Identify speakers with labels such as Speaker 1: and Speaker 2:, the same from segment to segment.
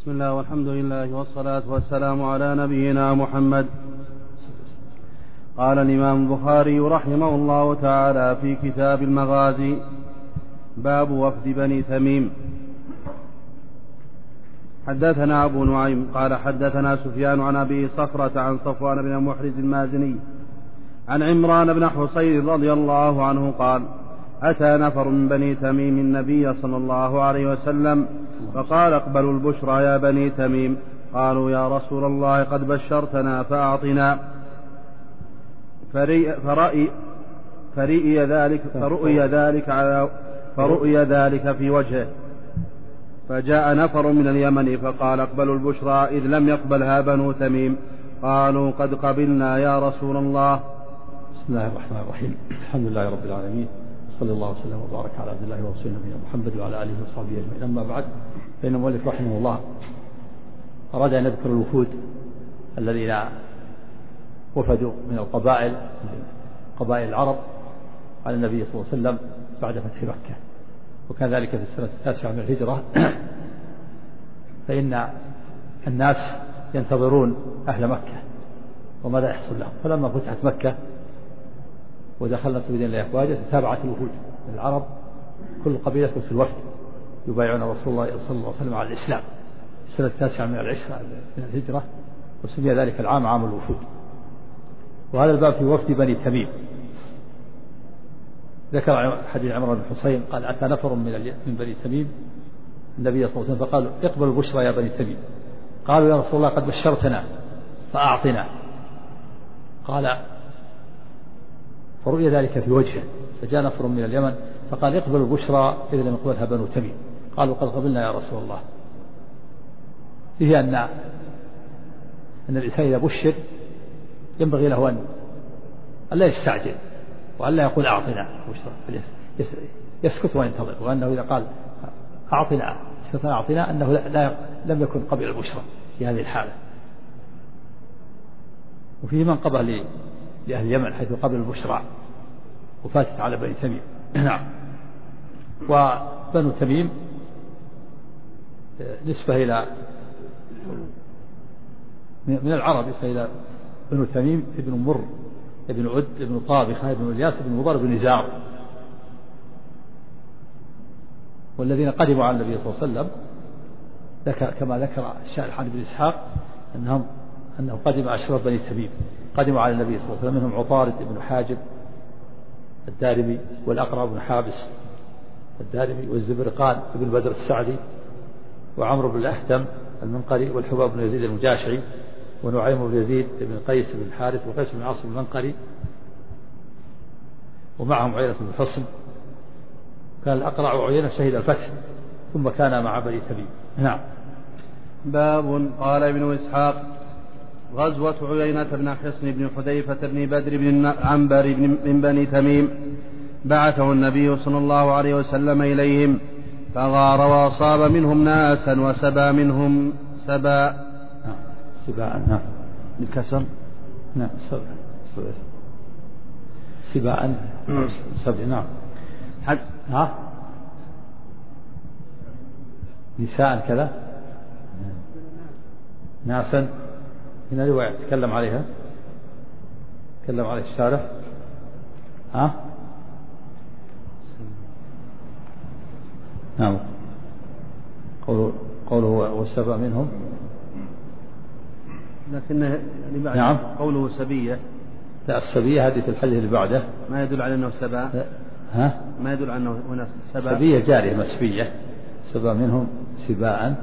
Speaker 1: بسم الله والحمد لله والصلاة والسلام على نبينا محمد. قال الإمام البخاري رحمه الله تعالى في كتاب المغازي: باب وفد بني تميم. حدثنا أبو نعيم قال حدثنا سفيان عن أبي صخرة عن صفوان بن محرز المازني عن عمران بن حصين رضي الله عنه قال: أتى نفر من بني تميم النبي صلى الله عليه وسلم فقال: اقبلوا البشرى يا بني تميم. قالوا: يا رسول الله قد بشرتنا فأعطنا. فرؤي ذلك في وجهه. فجاء نفر من اليمن فقال: اقبلوا البشرى، إذ لم يقبلها بنو تميم. قالوا: قد قبلنا يا رسول الله.
Speaker 2: بسم الله الرحمن الرحيم. الحمد لله رب العالمين، صلى الله وسلم وبارك على عبد الله ورسوله نبينا محمد وعلى آله وصحبه أجمعين. أما بعد، فإن المؤلف رحمه الله أراد أن يذكر الوفود الذين وفدوا من القبائل العرب على النبي صلى الله عليه وسلم بعد فتح مكة، وكان ذلك في السنة 9 من الهجرة. فإن الناس ينتظرون أهل مكة وماذا يحصل لهم، فلما فتحت مكة ودخلنا في دين الله أفواجا تتابعت الوفود من العرب، كل قبيلة ترسل وفد يبايعون رسول الله صلى الله عليه وسلم على الإسلام في السنة 9 من الهجرة، وسمي ذلك العام عام الوفود. وهذا الباب في وفد بني تميم. ذكر حديث عمران بن حصين قال: أتى نفر من بني تميم النبي صلى الله عليه وسلم فقالوا: اقبلوا البشرى يا بني تميم. قالوا: يا رسول الله قد بشرتنا فأعطنا. قال: فرؤي ذلك في وجهه. فجاء نفر من اليمن فقال: اقبلوا البشرى إذا لم يقبلها بنو تميم. قالوا: قد قبلنا يا رسول الله. فيه أن الإنسان إذا بشر ينبغي له أن لا يستعجل وأن لا يقول أعطنا بشرى، يسكت وينتظر، وأنه إذا قال أعطنا أنه لم يكن قبل البشرى في هذه الحالة. وفيه من قبل لأهل اليمن حيث قبل البشرى وفاتت على بني تميم. نعم. وبنو تميم نسبة إلى من العرب، نسبة إلى بنو تميم ابن مر ابن عد ابن طابخة ابن الياس ابن مضر ابن نزار، والذين قدموا على النبي صلى الله عليه وسلم كما ذكر الشارح عن ابن إسحاق أنه قدم أشراف بني تميم، قدموا على النبي صلى الله عليه وسلم، منهم عطارد بن حاجب الدارمي، والأقرع بن حابس الدارمي، والزبرقان بن بدر السعدي، وعمرو بن الأحتم المنقري، والحباب بن يزيد المجاشعي، ونعيم بن يزيد بن قيس بن الحارث، وقيس بن عاصم المنقري، ومعهم عيينة بن حصن. كان الأقرع وعيينة شهد الفتح ثم كان مع بني تميم. نعم.
Speaker 1: باب. قال ابن إسحاق: غزوة عيينة بن حصن بن حذيفة بن بدر بن عنبر من بني تميم، بعثه النبي صلى الله عليه وسلم إليهم فغار وأصاب منهم ناسا وسبى منهم سبا.
Speaker 2: سباء
Speaker 1: بالكسر.
Speaker 2: نعم. سباء سبع. نعم. نساء كذا، ناسا. هنا رواية تكلم عليها الشارح. نعم. قوله والسبع منهم،
Speaker 1: لكنه
Speaker 2: نعم.
Speaker 1: قوله سبية.
Speaker 2: لا، السبية هذه في الحديث اللي بعده
Speaker 1: ما يدل على أنه سبا. ما يدل على أنه هنا سبا.
Speaker 2: سبية جارية مسبية، سبع منهم سباء.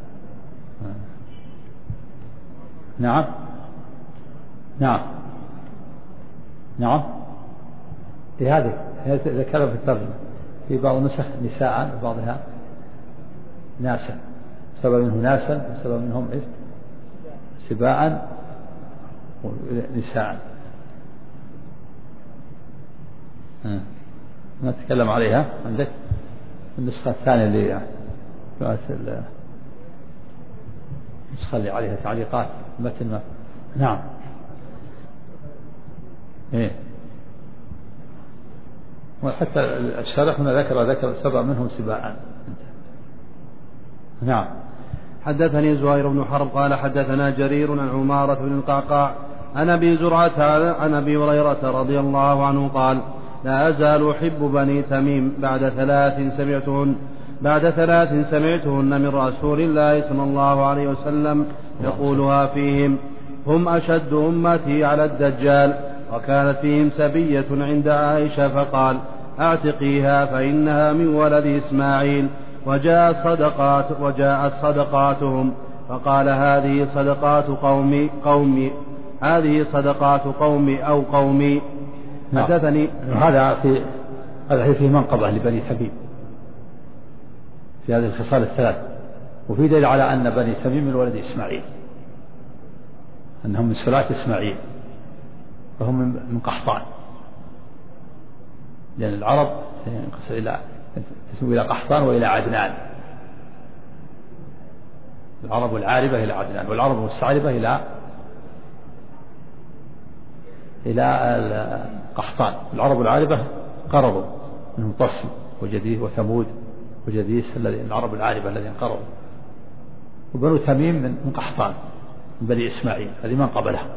Speaker 2: نعم. لهذا ذكر في الترجمة في بعض النسخ نساء وبعضها ناسا، سبع منهم ناسا وسبع منهم سباء ونساء. ما تكلم عليها عندك النسخة الثانية اللي النسخة اللي عليها تعليقات متن. نعم. وحتى الشارح هنا ذكر سبع منهم سباء. نعم.
Speaker 1: حدثني زهير بن حرب قال حدثنا جرير عن عمارة بن القعقاع عن أبي زرعة عن أبي هريرة رضي الله عنه قال لا أزال أحب بني تميم بعد ثلاث سمعتهن من رسول الله صلى الله عليه وسلم يقولها فيهم: هم أشد أمتي على الدجال. وكانت فيهم سبية عند عائشة فقال: أعتقيها فإنها من ولد إسماعيل. وجاءت صدقاتهم فقال: هذه صدقات قومي أو قومي. حدثني
Speaker 2: هذا فيه منقبة لبني تميم في هذه الخصال الثلاث، وفي دليل على أن بني تميم من ولد إسماعيل، أنهم من سلاة إسماعيل، وهم من قحطان، لأن العرب تسمى إلى قحطان وإلى عدنان، العرب العاربة إلى عدنان، والعرب المستعربة إلى قحطان. العرب العاربة قرضوا منهم طصم وجديد وثمود وجديس، العرب العاربة الذين قرضوا. وبنو تميم من قحطان من بني إسماعيل، هذه من قبلها.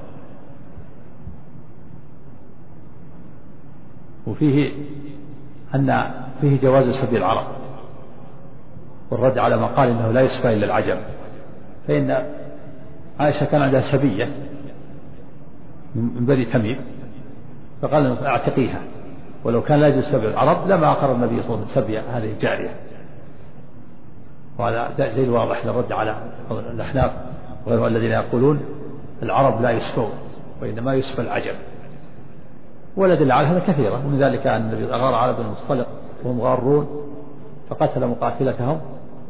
Speaker 2: وفيه أن فيه جواز سبي العرب، والرد على ما قال إنه لا يسبى إلا العجم، فإن عائشة كان عندها سبية من بني تميم فقال: أعتقيها. ولو كان لا يجوز سبي العرب لما أقر النبي صلى الله عليه وسلم سبي هذه الجارية. وهذا دليل واضح للرد على الأحناف وغيرهم الذين يقولون العرب لا يسبون وإنما يسبى العجم. والأدلة على هذا كثيرة، ومن ذلك أن النبي غار على بني المصطلق وهم غارون فقتل مقاتلتهم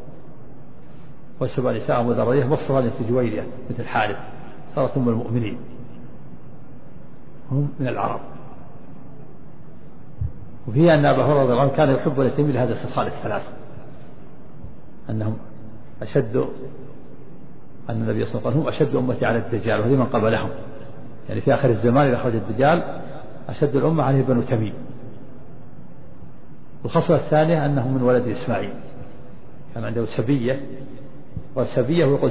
Speaker 2: وسبى نساءهم وذرية مصر بنت جويرية مثل الحارث، صارت أم المؤمنين، هم من العرب. وفيها أن أبا هريرة رضي الله عنه كان يحب اليتيم لهذه الخصال الثلاث، أنهم أشد، أن النبي صلى الله عليه وسلم هم أشد أمتي على الدجال، وهذه من قبلهم، يعني في آخر الزمان إذا خرج الدجال أشد الأمة عليه بنو تميم. والخصلة الثانية أنهم من ولد إسماعيل، كان عنده سبية، والسبية ويقول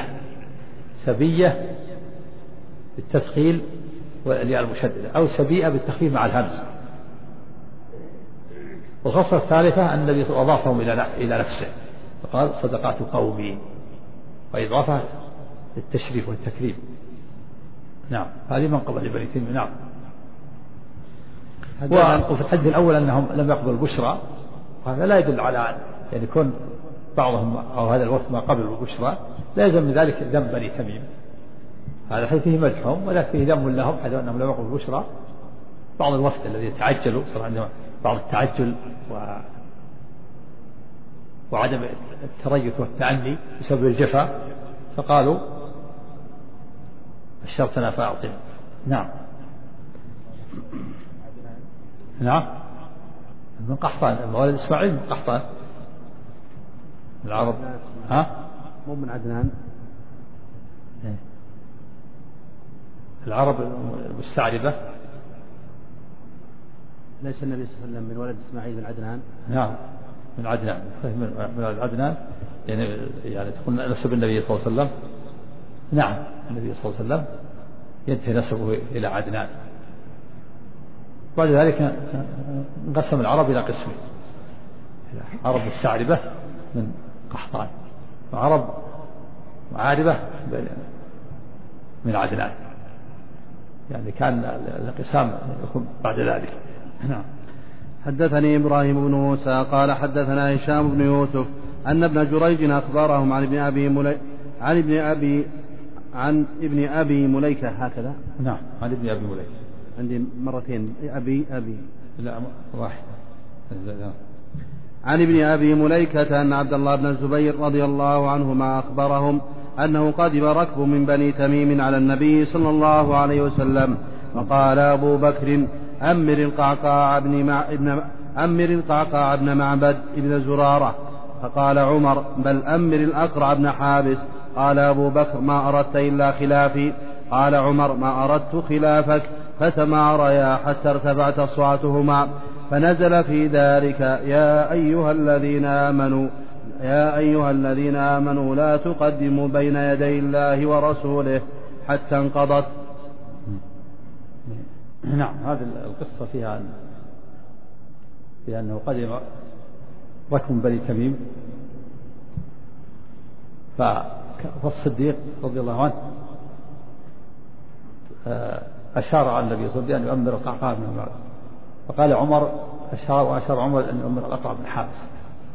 Speaker 2: سبية بالتثقيل والياء المشددة، أو سبيئة بالتخفيف مع الهمز. والخصلة الثالثة أن النبي أضافهم إلى نفسه فقال: صدقات قومي، وإضافة للتشريف والتكريم. نعم، هذه منقبة لبني تميم. نعم. وفي الحديث الأول أنهم لم يقبلوا البشرى، وهذا لا يدل على يعني كون بعضهم أو هذا الوقت ما قبلوا البشرى لا يلزم من ذلك ذم بني تميم. هذا الحديث فيه مدحهم ولكن فيه ذم لهم حيث أنهم لم يقبلوا البشرى. بعض الوفد الذين تعجلوا صار عندهم بعض التعجل وعدم التريث والتعني بسبب الجفا، فقالوا: بشرتنا فأعطنا. نعم. نعم، من قحطان، ولد إسماعيل من قحطان العرب.
Speaker 1: مو من عدنان.
Speaker 2: العرب المستعربة.
Speaker 1: ليس النبي صلى الله عليه وسلم من ولد إسماعيل من عدنان؟
Speaker 2: نعم، من عدنان، من عدنان، يعني تكون نسب النبي صلى الله عليه وسلم. نعم، النبي صلى الله عليه وسلم ينتهي نسبه إلى عدنان. بعد ذلك انقسم العرب إلى قسمين: عرب مستعربة من قحطان، وعرب معاربة من عدنان، يعني كان الانقسام يكون بعد ذلك. نعم.
Speaker 1: حدثني إبراهيم بن موسى قال حدثنا هشام بن يوسف أن ابن جريج أخبرهم عن ابن أبي مليكة هكذا.
Speaker 2: نعم، عن ابن أبي مليكة
Speaker 1: عندي مرتين أبي
Speaker 2: لا واحد.
Speaker 1: عن ابن أبي مليكة أن عبد الله بن الزبير رضي الله عنهما أخبرهم أنه قدم ركب من بني تميم على النبي صلى الله عليه وسلم، فقال أبو بكر: أمر القعقاع بن معبد بن زرارة. فقال عمر: بل أمر الأقرع بن حابس. قال أبو بكر: ما أردت إلا خلافي. قال عمر: ما أردت خلافك. فتماريا حتى ارتفعت أصواتهما، فنزل في ذلك: يا أيها الذين آمنوا يا أيها الذين آمنوا لا تقدموا بين يدي الله ورسوله حتى انقضت.
Speaker 2: نعم، هذه القصة فيها أنه قدم ركب بني تميم، فالصديق رضي الله عنه أشار على النبي صلى الله عليه وسلم بأن يؤمر القعقاع بن معاذ، فقال عمر وأشار عمر أن يؤمر الأقرع بن حابس.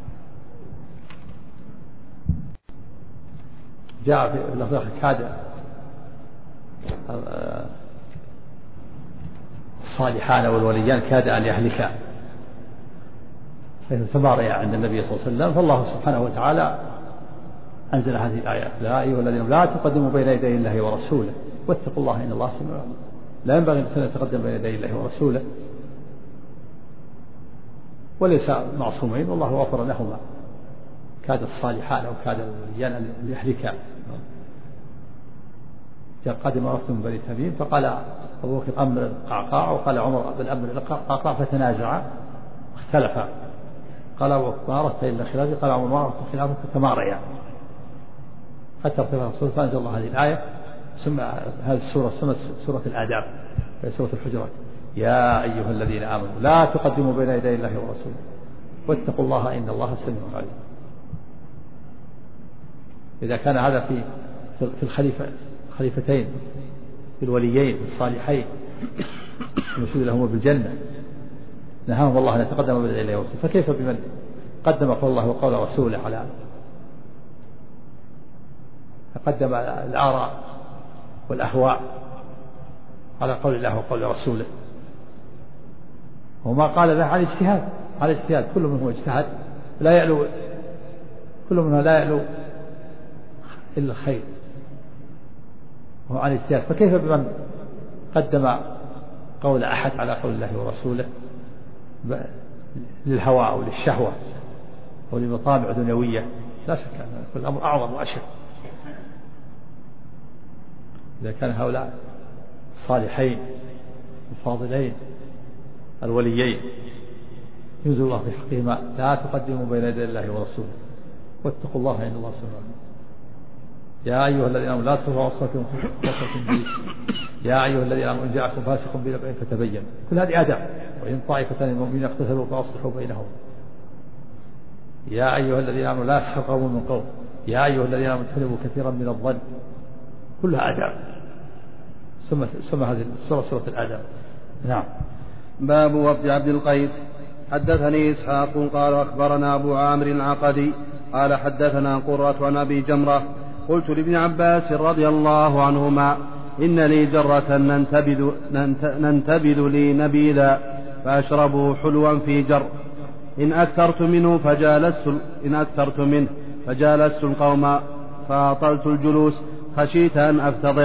Speaker 2: جاء في اللفظ كاد الصالحان والوليان كاد أن يهلكا، فتماريا عند النبي صلى الله عليه وسلم، فالله سبحانه وتعالى أنزل هذه الآيات: لا أيها الذين لا تقدموا بين يدي الله ورسوله واتقوا الله إن الله سميع عليم. لا ينبغي أن يتقدم بين يدي الله ورسوله، وليس معصومين، والله غفر لهما. كاد الصالحان أو كاد الوليان أن يهلكا. جاء قدم ركب من بني تميم، فقال أبو بكر أمر القعقاع، وقال عمر بن أمر القعقاع، فتنازعا اختلفا. قال أبو بكر ما أردت إلا خلافي، قال عمر ما أردت خلافك، فتماريا حتى ارتفع الصوت، فأنزل الله هذه الآية. ثم هذه السورة سورة الآداب، في سورة الحجرات: يا أيها الذين آمنوا لا تقدموا بين يدي الله ورسوله واتقوا الله إن الله سميع عليم. إذا كان هذا في الخليفتين، في الوليين الصالحين المشهود لهم بالجنة، نهاهم الله أن يتقدم بين يدي الله ورسوله، فكيف بمن قدم قول الله وقول رسوله على قدم الآراء والأهواء على قول الله وقول رسوله؟ وما قال له على اجتهاد، كل منهم اجتهد، لا يعلو، كل منهم لا يعلو إلا الخير، وهو على اجتهاد. فكيف بمن قدم قول أحد على قول الله ورسوله للهوى أو للشهوة أو لمطامع دنيوية؟ لا شك أن الأمر أعظم وأشد. إذا كان هؤلاء الصالحين الفاضلين الوليين ينزل الله في حقهما: لا تقدموا بين يدي الله ورسوله واتقوا الله إن الله سميع عليم. يا أيها الذين آمنوا لا ترفعوا أصواتكم فوق صوت النبي، يا أيها الذين آمنوا إن جاءكم فاسق بنبأ فتبينوا. كل هذه آداب. وإن طائفتان من المؤمنين اقتتلوا فأصلحوا بينهم. يا أيها الذين آمنوا لا يسخر قوم من قوم، يا أيها الذين آمنوا اجتنبوا كثيرا من الظن. كلها آداب. ثم هذه سورة الآداب. نعم.
Speaker 1: باب وفد عبد القيس. حدثني إسحاق قال أخبرنا أبو عامر العقدي قال حدثنا قرة عن أبي جمرة قلت لابن عباس رضي الله عنهما: إن لي جرة ننتبذ لي نبيلا فأشربه حلوا في جر، إن أكثرت منه فجالست القوم فأطلت الجلوس خشيت أن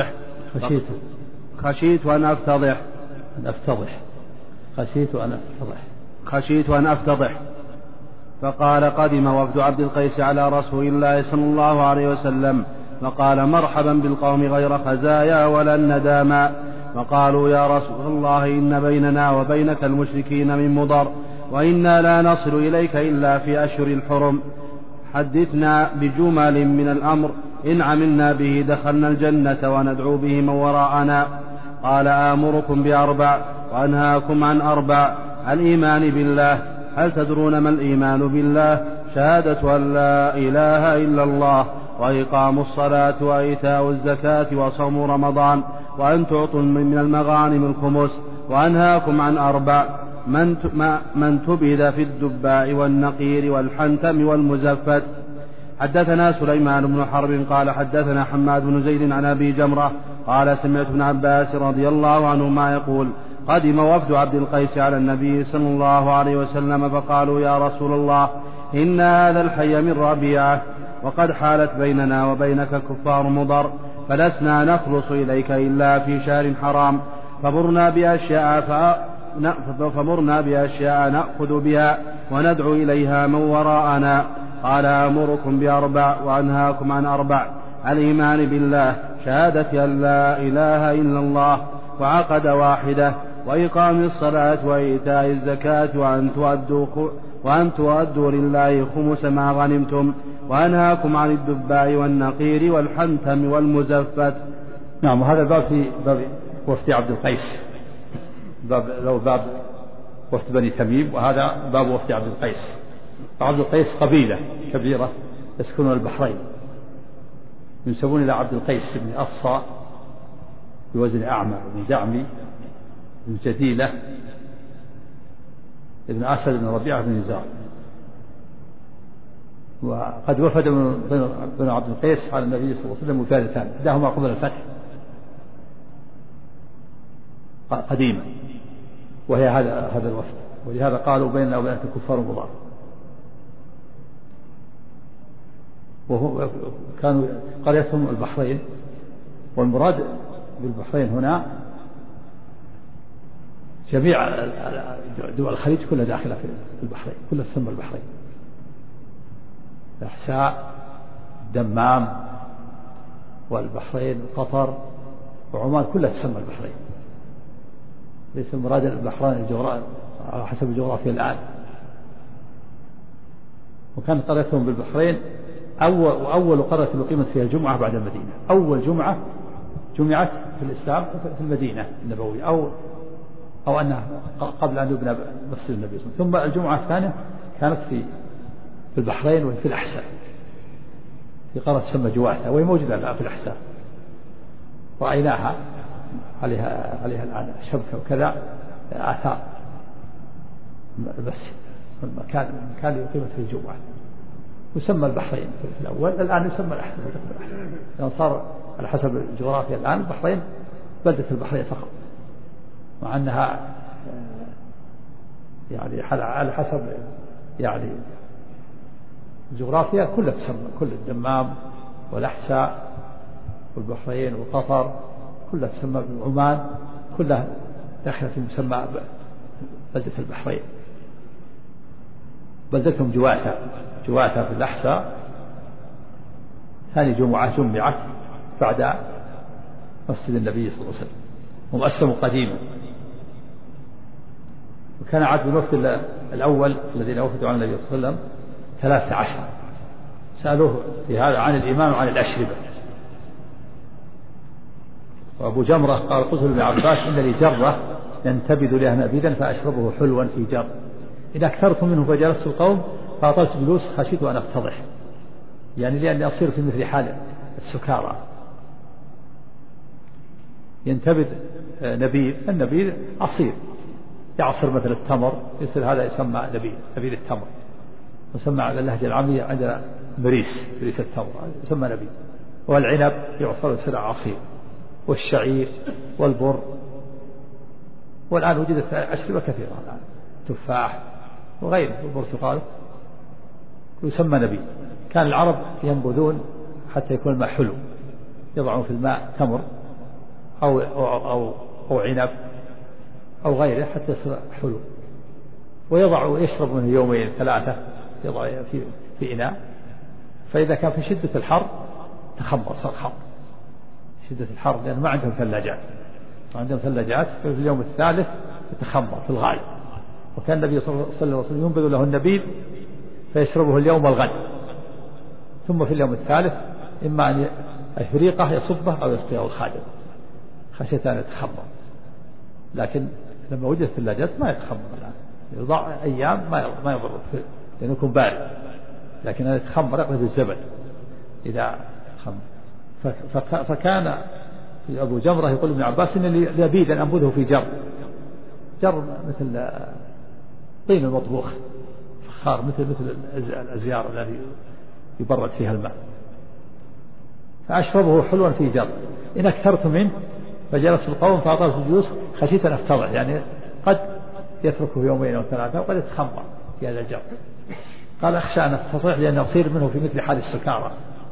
Speaker 1: أفتضح. فقال: قدم وفد عبد القيس على رسول الله صلى الله عليه وسلم، فقال: مرحبا بالقوم غير خزايا ولا النداما. فقالوا: يا رسول الله إن بيننا وبينك المشركين من مضر، وإنا لا نصل إليك إلا في أشهر الحرم، حدثنا بجمل من الأمر إن عملنا به دخلنا الجنة وندعو به من وراءنا. قال: آمركم بأربع وأنهاكم عن أربع: الإيمان بالله. هل تدرون ما الإيمان بالله؟ شهادة أن لا إله إلا الله، وإقام الصلاة وإيتاء الزكاة وصوم رمضان، وأن تعطوا من المغانم الخمس. وأنهاكم عن أربع: من تبذ في الدباء والنقير والحنتم والمزفت. حدثنا سليمان بن حرب قال حدثنا حماد بن زيد عن أبي جمرة قال: سمعت ابن عباس رضي الله عنهما يقول: قدم وفد عبد القيس على النبي صلى الله عليه وسلم، فقالوا: يا رسول الله إن هذا الحي من ربيعة، وقد حالت بيننا وبينك كفار مضر، فلسنا نخلص إليك إلا في شهر حرام، فمرنا بأشياء نأخذ بها وندعو إليها من وراءنا. قال: آمركم بأربع وأنهاكم عن أربع: الإيمان بالله، شهادة أن لا إله إلا الله، وعقد واحدة، وإقام الصلاة وإيتاء الزكاة، وأن تؤدوا لله خمس ما غنمتم، وأنهاكم عن الدباء والنقير والحنتم والمزفت.
Speaker 2: نعم. وهذا الباب في باب وفد عبد القيس، باب وفد بني تميم، وهذا باب وفد عبد القيس. عبد القيس قبيلة كبيرة يسكنون البحرين، ينسبون إلى عبد القيس بن أصى بوزن أعمى بن دعمي بن جديلة ابن أسد بن ربيعة بن نزار. وقد وفد بن عبد القيس على النبي صلى الله عليه وسلم وفادتان، إحداهما قبل الفتح قديما، وهي هذا الوفد، ولهذا قالوا بيننا وبين الكفار مضار. كانوا قريتهم البحرين، والمراد بالبحرين هنا جميع دول الخليج كلها داخلة في البحرين، كلها تسمى البحرين، الأحساء، الدمام، والبحرين، قطر، وعمان، كلها تسمى البحرين. ليس المراد البحرين على حسب الجغرافيا الآن. وكانت قريتهم بالبحرين أول قرية أقيمت فيها الجمعة بعد المدينة. أول جمعة جمعت في الإسلام في المدينة النبوية، أو أنها قبل أن يبنى مسجد النبي صلى الله عليه وسلم. ثم الجمعة الثانية كانت في البحرين وفي الأحساء، في قرية تسمى جواثة، وهي موجودة الآن في الأحساء، رأيناها عليها الآن شبكة وكذا آثار المسجد، المكان يقيمت فيه الجمعة، يسمى البحرين في الأول، الآن يسمى الأحساء، لأن صار على حسب الجغرافيا الآن البحرين بلدة البحرين فقط، مع أنها يعني على حسب يعني الجغرافيا كلها تسمى، كل الدمام والأحساء والبحرين وقطر كلها تسمى، عمان كلها داخلة في مسمى بلدة البحرين. بلدتهم جواثة في الأحساء، ثاني جمعة جمعت بعد مسجد النبي صلى الله عليه وسلم، ومؤسسه قديما. وكان عدد الوفد الأول الذين وفدوا عن النبي صلى الله عليه وسلم 13، سألوه في هذا عن الإمام وعن الأشربة. وأبو جمرة قال قلت لابن عباس إن لي جرة ينتبذ لها نبيذا فأشربه حلوا في جر، إذا أكثرت منه فجلست القوم فأطلت جلوس خشيت أن أفتضح، يعني لأني أصير في مثل حال السكارى. ينتبذ نبيذ، النبيذ عصير يعصر مثل التمر، يصير هذا يسمى نبيذ التمر، يسمى على اللهجة العامية عندنا مريس التمر يسمى نبيذ. والعنب يعصر يصير عصير، والشعير والبر. والآن وجدت أشربة كثيرة الآن، تفاح وغيره والبرتقال يسمى نبيذ. كان العرب ينبذون حتى يكون الماء حلو، يضعون في الماء تمر أو عنب أو غيره حتى يصير حلو، يشرب منه يومين ثلاثة، يضع في إناء، فإذا كان في شدة الحر تخمر، صار خمر شدة الحر، لأن ما عندهم ثلاجات، في اليوم الثالث يتخمر في الغالب. وكان النبي صلى الله عليه وسلم ينبذ له النبيذ فيشربه اليوم والغد، ثم في اليوم الثالث إما أن يفريقه يصبه أو يسقيه الخادم خشية أن يتخمر. لكن لما وجد الثلاجات ما يتخمر الآن، يضع أيام ما يضر لأنه يكون بارد، لكن أن يتخمر يقلب الزبد إذا خمر. فكان أبو جمرة يقول ابن عباس إن لبيدا أنبذه في جر مثل طين المطبوخ فخار، مثل الأزيار التي يبرد فيها الماء، فأشربه حلوا في جر، إن أكثرت منه فجلس القوم فأطلت الجلوس خشيت أن أفتضح، يعني قد يتركه يومين أو ثلاثة وقد يتخمر في هذا الجر. قال أخشى أن أفتضح لأن يصير منه في مثل حال السكارى.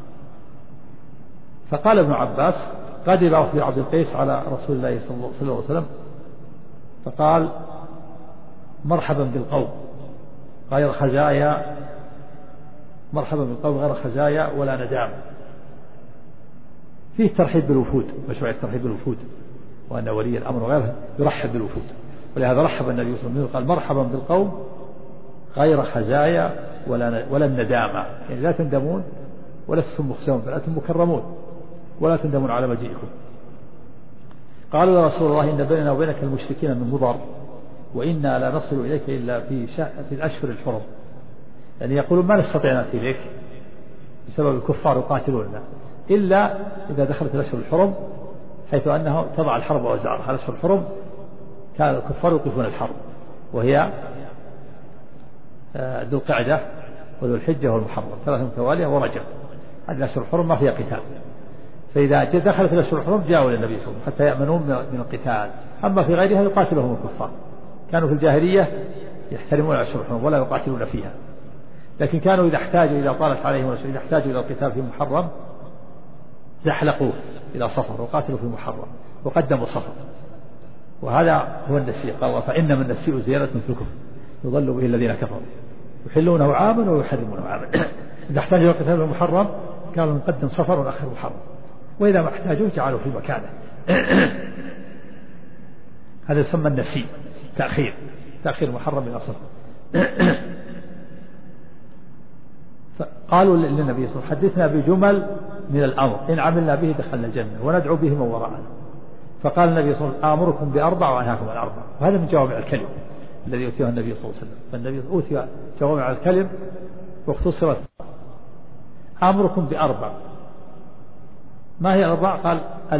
Speaker 2: فقال ابن عباس قدم وفد عبد القيس على رسول الله صلى الله عليه وسلم فقال مرحبا بالقوم غير خزايا، مرحبا بالقوم غير خزايا ولا ندام. فيه ترحيب بالوفود، مشروع الترحيب بالوفود، وأن ولي الأمر وغيره يرحب بالوفود، ولهذا رحب النبي صلى الله عليه وسلم قال مرحبا بالقوم غير خزايا ولا الندامة، يعني لا تندمون ولستم مخزون بل أنتم مكرمون ولا تندمون على مجيئكم. قالوا يا رسول الله إن بيننا وبينك المشركين من مضر وإنا لا نصل إليك إلا في الأشهر الحرم، يعني يقولون ما نستطيع نأتي إليك بسبب الكفار يقاتلوننا إلا إذا دخلت الأشهر الحرم، حيث أنه تضع الحرب وزارها. الأشهر الحرم كان الكفار يوقفون الحرب، وهي ذو القعدة وذو الحجة والمحرم 3 متوالية ورجب، هذه الأشهر الحرم ما فيها قتال، فإذا دخلت الأشهر الحرم جاءوا للنبي صلى الله عليه وسلم حتى يأمنون من القتال. أما في غيرها يقاتلهم الكفار، كانوا في الجاهلية يحترمون الأشهر الحرم ولا يقاتلون فيها، لكن كانوا إذا احتاجوا إذا طالت عليهم إذا احتاجوا إلى القتال في محرم زحلقوا إلى صفر وقاتلوا في محرم وقدموا صفر، وهذا هو النسيء. قال الله فإنما النسيء زيادة في الكفر يضل به الذين كفروا يحلونه عاما ويحرمونه عاما. إذا احتاجوا إلى القتال في محرم كانوا نقدم صفر ونأخر محرم، وإذا ما احتاجوا جعلوا في مكانه. هذا يسمى النسيء، تأخير محرم إلى صفر. قالوا للنبي صلى الله عليه وسلم حدثنا بجمل من الأمر إن عملنا به دخلنا الجنة وندعو به من وراءنا. فقال النبي صلى الله عليه وسلم آمركم بأربع وأنهاكم عن أربع، وهذا من جوامع الكلم الذي أوتيه النبي صلى الله عليه وسلم، فالنبي أوتي جوامع الكلم واختصرت. آمركم بأربع، ما هي الأربع؟ قال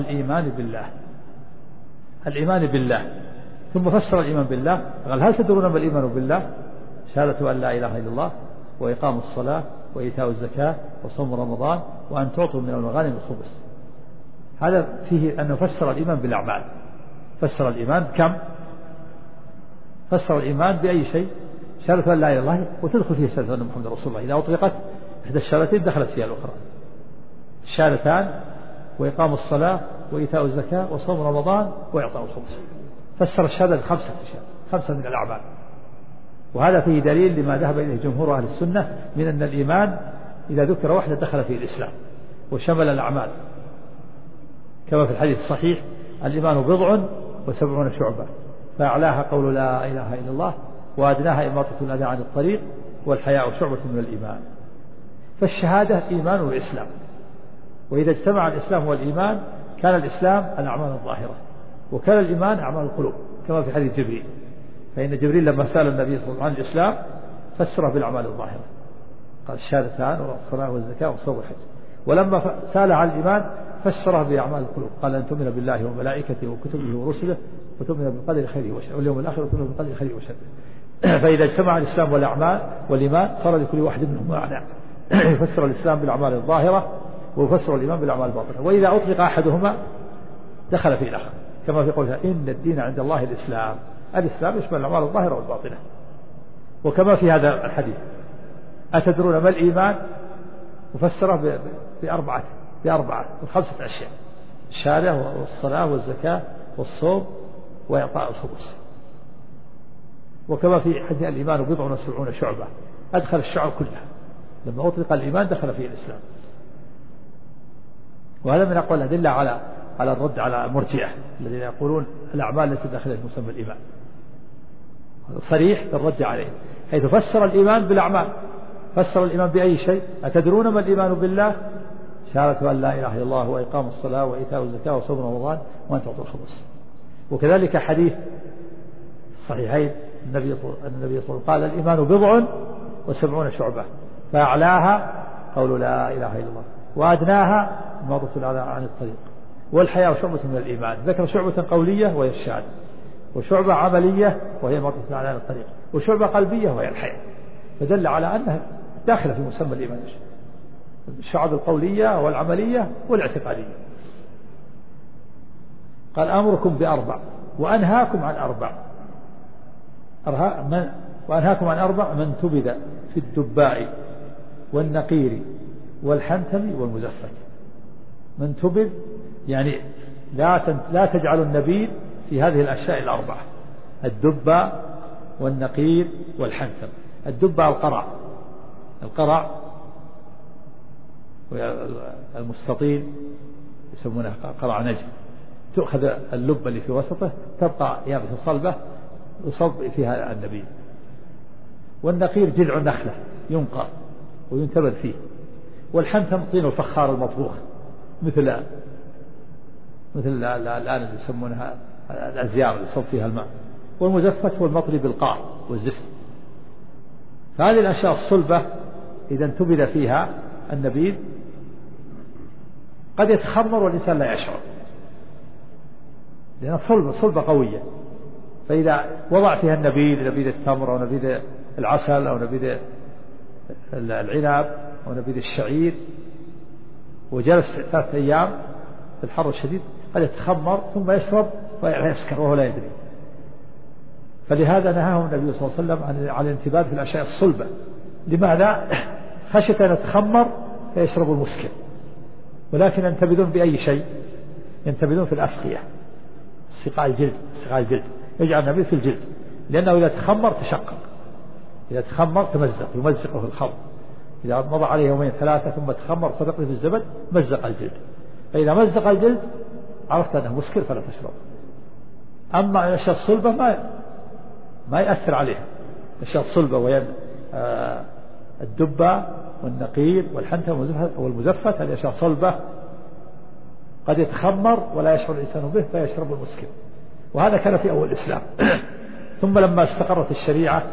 Speaker 2: الإيمان بالله، ثم فسر الإيمان بالله قال هل تدرون ما الإيمان بالله؟ شهادة أن لا إله إلا الله وإقام الصلاة وإيتاء الزكاة وصوم رمضان وأن تعطوا من المغانم الخبز. هذا فيه أنه فسر الإيمان بالأعمال. فسر الإيمان كم؟ فسر الإيمان بأي شيء؟ شهادة أن لا إله إلا الله، وتدخل فيه شهادة أن محمد رسول الله، إذا أطلقت إحدى الشهادتين دخلت فيها الأخرى. الشهادتان وإقام الصلاة وإيتاء الزكاة وصوم رمضان وإعطاء الخبز. فسر الشهادة ب5 أشياء، 5 من الأعمال. وهذا فيه دليل لما ذهب إليه جمهور أهل السنة من أن الإيمان إذا ذكر وحده دخل فيه الإسلام وشمل الأعمال، كما في الحديث الصحيح الإيمان 70 شعبة فأعلاها قول لا إله إلا الله وأدناها إماطة الأذى عن الطريق والحياء شعبة من الإيمان. فالشهادة إيمان وإسلام، وإذا اجتمع الإسلام والإيمان كان الإسلام الأعمال الظاهرة وكان الإيمان أعمال القلوب، كما في حديث جبريل، فإن جبريل لما سأل النبي صلى الله عليه وسلم عن الإسلام فسره بالأعمال الظاهرة، قال الشهادتان والصلاة والزكاة والصوم والحج. ولما سأل عن الإيمان فسره بأعمال القلوب، قال أن تؤمن بالله وملائكته وكتبه ورسله وتؤمن بالقدر خيره وشره واليوم الآخر وتؤمن بالقدر خيره وشره. فإذا اجتمع الإسلام والأعمال والإيمان صار لكل واحد منهم معنى، يفسر الإسلام بالأعمال الظاهرة ويفسر الإيمان بالأعمال الباطنة، وإذا أطلق أحدهما دخل في الآخر، كما في قولها إن الدين عند الله الإسلام. الإسلام يشمل الأعمال الظاهرة والباطنة. وكما في هذا الحديث أتدرون ما الإيمان؟ وفسره بأربعة 5 أشياء: الشهادة والصلاة والزكاة والصوم وإعطاء الخبز. وكما في حديث الإيمان 70 شعبة، أدخل الشعب كلها، لما أطلق الإيمان دخل فيه الإسلام. وهذا من أقوى الأدلة على الرد على المرجئة الذين يقولون الأعمال ليست داخلة في مسمى الإيمان، صريح في الرد عليه، حيث فسر الإيمان بالأعمال. فسر الإيمان بأي شيء؟ أتدرون ما الإيمان بالله؟ شهادة أن لا إله إلا الله وإقام الصلاة وإيتاء الزكاة وصوم رمضان وأن تعطوا الخبز. وكذلك حديث الصحيحين النبي صلى الله عليه وسلم قال الإيمان 70 شعبة فأعلاها قول لا إله إلا الله وأدناها إماطة الأذى عن الطريق والحياء شعبة من الإيمان. ذكر شعبة قولية وهي الشهادة، وشعبة عملية وهي إماطة الأذى عن الطريق، وشعبة قلبية وهي الحياء، فدل على أنها داخلة في مسمى الإيمان، الشعب القولية والعملية والاعتقادية. قال أمركم ب4 وأنهاكم عن 4. وأنهاكم عن 4 من تبذ في الدباء والنقير والحنتم والمزفت. من تبذ يعني لا تجعلوا النبيذ في هذه الأشياء ال4: الدباء والنقير والحنتم. الدباء القرع المستطيل يسمونه قرع نجم، تؤخذ اللب اللي في وسطه تبقى يابسة صلبة يصب فيها النبيذ. والنقير جذع نخلة ينقى وينتبذ فيه، والحنتم طين الفخار المطبوخ مثل الآن اللي يسمونها الأزيار اللي يصب فيها الماء، والمزفت هو المطري بالقاع والزفت. فهذه الأشياء الصلبة إذا انتبذ فيها النبيذ قد يتخمر والإنسان لا يشعر، لأنها صلبة قوية. فإذا وضع فيها النبيذ، نبيذ التمر أو نبيذ العسل أو نبيذ العنب أو نبيذ الشعير، وجلس 3 أيام في الحر الشديد قد يتخمر ثم يشرب ويسكر وهو لا يدري. فلهذا نهاهم النبي صلى الله عليه وسلم عن الانتباه في الأشياء الصلبة. لماذا؟ خشية أن يتخمر فيشرب المسكر. ولكن ينتبذون بأي شيء؟ ينتبذون في الأسقية، سقاء الجلد، يجعل النبيذ في الجلد، لأنه إذا تخمر تشقق، إذا تخمر يمزقه في الخمر. إذا مضى عليه 2 3 ثم تخمر صدقه في الزبد مزق الجلد، فإذا مزق الجلد عرفت أنه مسكر فلا تشرب. أما الأشياء الصلبة ما يأثر عليها. الأشياء الصلبة وهي الدبة والنقير والحنتم والمزفت، هذه أشياء صلبة قد يتخمر ولا يشعر الإنسان به فيشرب المسكر. وهذا كان في أول الإسلام. ثم لما استقرت الشريعة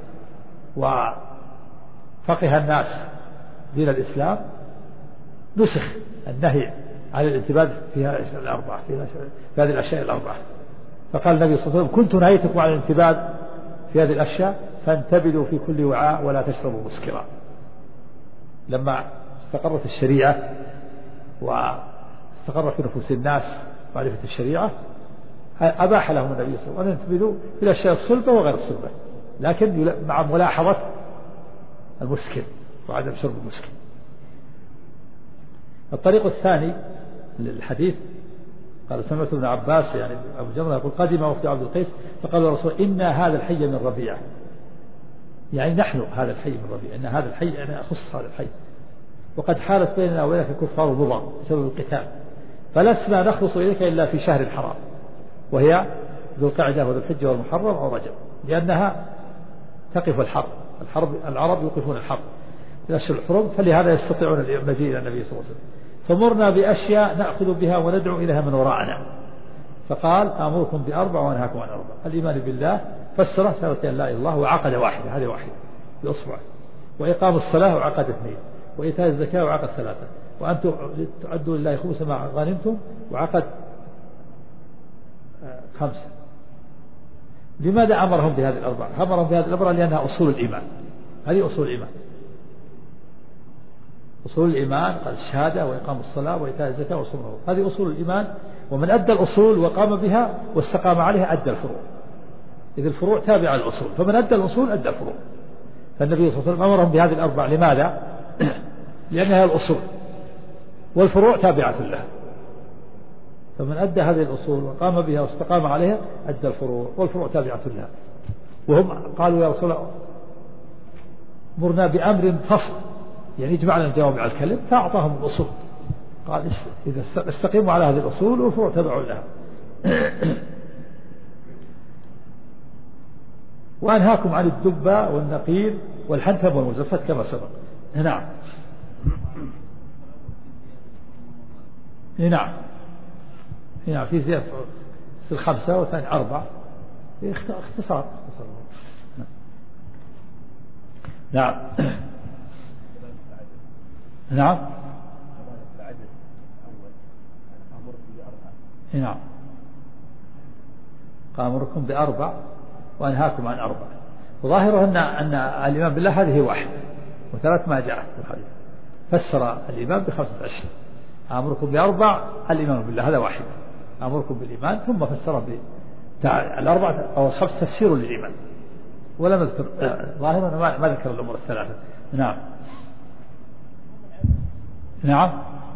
Speaker 2: وفقه الناس دين الإسلام نسخ النهي عن الانتباه في هذه الأشياء الأربعة. فقال النبي صلى الله عليه وسلم: كنت نهيتكم عن الانتباه في هذه الأشياء فانتبذوا في كل وعاء ولا تشربوا مسكرا. لما استقرت الشريعة واستقر في نفوس الناس معرفة الشريعة أباح لهم النبي صلى الله عليه وسلم أن ينتبذوا في الأشياء الصلبة وغير الصلبة، لكن مع ملاحظة المسكر وعدم شرب المسكر. الطريق الثاني للحديث قال: سمعت ابن عباس يعني أبو جمرة يقول: قدم وفد عبد القيس فقال الرسول: إن هذا الحي من ربيعة، يعني نحن هذا الحي من ربيعة، إن هذا الحي أنا أخص هذا الحي، وقد حالت بيننا وبينك الكفار مضى بسبب القتال، فلسنا نخلص إليك إلا في شهر الحرام، وهي ذو القعدة وذو الحجة والمحرم أو رجب، لأنها تقف الحرب العرب يوقفون الحرب في أشهر الحرم، فلهذا يستطيعون المجيء إلى النبي صلى الله عليه وسلم. فمرنا بأشياء نأخذ بها وندعو إليها من وراءنا. فقال: آمركم ب4 وأنهاكم عن 4. الإيمان بالله فسره شهادة أن لا إله إلا الله وعقد واحدة، هذه واحدة بأصبع، وإقام الصلاة وعقد 2، وإيتاء الزكاة وعقد 3، وأن تعدوا لله خمس ما غنمتم وعقد 5. لماذا أمرهم بهذه ال4؟ أمرهم بهذه ال4 لأنها أصول الإيمان. هذه أصول الإيمان. أصول الإيمان قال: الشهادة وإقام الصلاة وإيتاء الزكاة وصوم رمضان، هذه أصول الإيمان. ومن أدى الأصول وقام بها واستقام عليها أدى الفروع، إذ الفروع تابعة للأصول، فمن أدى الأصول أدى الفروع. فالنبي صلى الله عليه وسلم أمرهم بهذه ال4. لماذا؟ لأنها الأصول والفروع تابعة لها، فمن أدى هذه الأصول وقام بها واستقام عليها أدى الفروع، والفروع تابعة لها. وهم قالوا: يا رسول الله مرنا بأمر فصل، يعني يجمعنا الجوامع الكلم، فأعطاهم الأصول. قال: إذا استقيموا على هذه الأصول والفروع تبعوا لها. وأنهاكم عن الدبة والنقير والحنتم والمزفت كما سبق. نعم. في زيادة في 5 وثاني 4 اختصار. نعم. قامركم ب4 وأنهاكم عن 4. وظاهره أن الإيمان بالله هذه 1 و3 ما جاء في الحديث. فسر الإيمان ب5 أشياء. أمركم ب4 الإيمان بالله هذا 1، أمركم بالإيمان ثم فسر ال4 أو ال5 تفسير للإيمان، ولم يذكر ظاهرا ما ذكر الأمور ال3. نعم.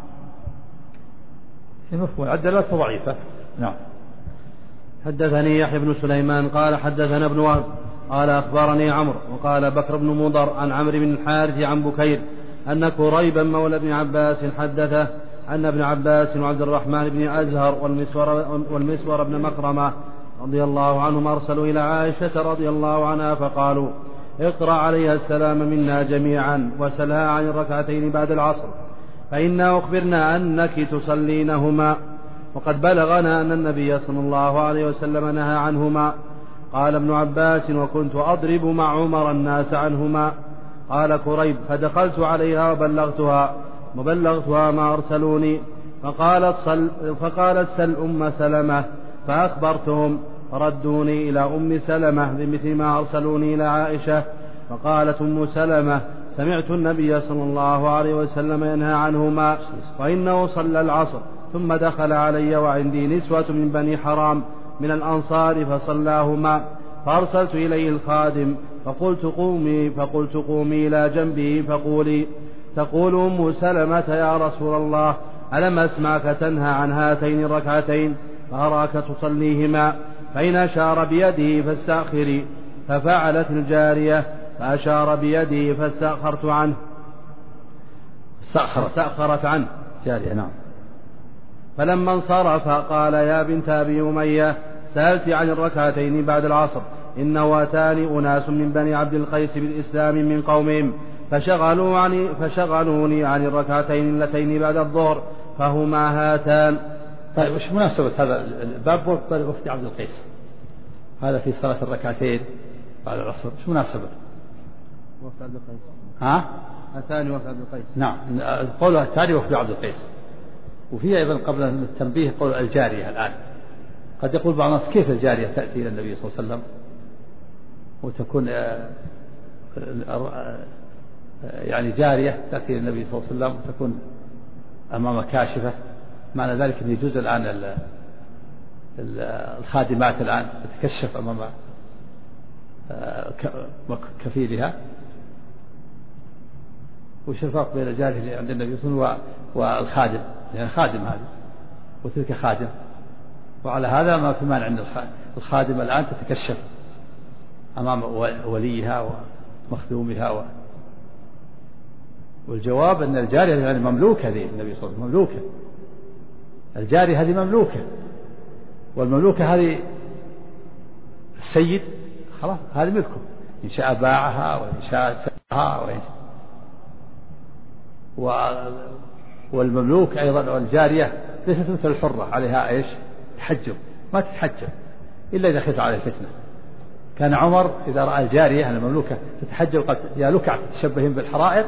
Speaker 2: مفهوم العدلات ضعيفة. نعم.
Speaker 1: حدثني يحيى بن سليمان قال: حدثنا ابن وهب قال: أخبرني عمرو وقال بكر بن مضر عن عمرو بن الحارث عن بكير أن كريبا مولى ابن عباس حدثه أن ابن عباس وعبد الرحمن بن أزهر والمسور بن مكرمة رضي الله عنهم أرسلوا إلى عائشة رضي الله عنها فقالوا: اقرأ عليها السلام منا جميعا وسلها عن الركعتين بعد العصر فإنا أخبرنا أنك تصلينهما وقد بلغنا أن النبي صلى الله عليه وسلم نهى عنهما. قال ابن عباس وكنت أضرب مع عمر الناس عنهما. قال كريب فدخلت عليها وبلغتها ما أرسلوني فقالت سل أم سلمة فأخبرتهم ردوني إلى أم سلمة بمثل ما أرسلوني إلى عائشة. فقالت أم سلمة سمعت النبي صلى الله عليه وسلم ينهى عنهما وإنه صلى العصر ثم دخل علي وعندي نسوة من بني حرام من الأنصار فصلاهما فأرسلت إليه الخادم فقلت قومي إلى جنبه تقول أم سلمة يا رسول الله ألم أسمعك تنهى عن هاتين الركعتين فأراك تصليهما فإن أشار بيده فاستأخري ففعلت الجارية فأشار بيده فاستأخرت عنه استأخرت عنه
Speaker 2: جارية نعم.
Speaker 1: فلما انصرف قال يا بنت أبي أمية سألت عن الركعتين بعد العصر إنه أتاني أناس من بني عبد القيس بالإسلام من قومهم فشغلوني عن الركعتين اللتين بعد الظهر فهما هاتان.
Speaker 2: طيب وش مناسبة هذا الباب وفد عبد القيس هذا في صلاة الركعتين بعد العصر وش مناسبة
Speaker 1: وفد عبد القيس
Speaker 2: هاتان
Speaker 1: وفد عبد القيس
Speaker 2: نعم قوله هاتان وفد عبد القيس. وفيه أيضا قبل التنبيه قول الجارية الآن قد يقول بعض الناس كيف الجارية تأتي إلى النبي صلى الله عليه وسلم وتكون يعني جارية تأتي إلى النبي صلى الله عليه وسلم وتكون أمام كاشفة. معنى ذلك أن يجوز الآن الخادمات الآن تتكشف أمام كفيلها. وش الفرق بين الجارية اللي عند النبي صلى الله عليه وسلم والخادم يعني خادم هذه وتلك خادم. وعلى هذا ما في مانع أن الخادم الآن تتكشف أمام وليها ومخدومها والجواب أن الجارية يعني مملوكة للنبي صلى الله عليه وسلم مملوكة. الجارية هذه مملوكة والمملوكة هذه السيد خلاص هذه ملكه إن شاء باعها وإن شاء سرها والمملوك أيضا الجارية ليست مثل الحرة عليها إيش تحجب ما تتحجب إلا إذا خف على الفتنة. كان عمر إذا رأى الجارية المملوكة تتحجب قد يا لكع تتشبهين بالحرائر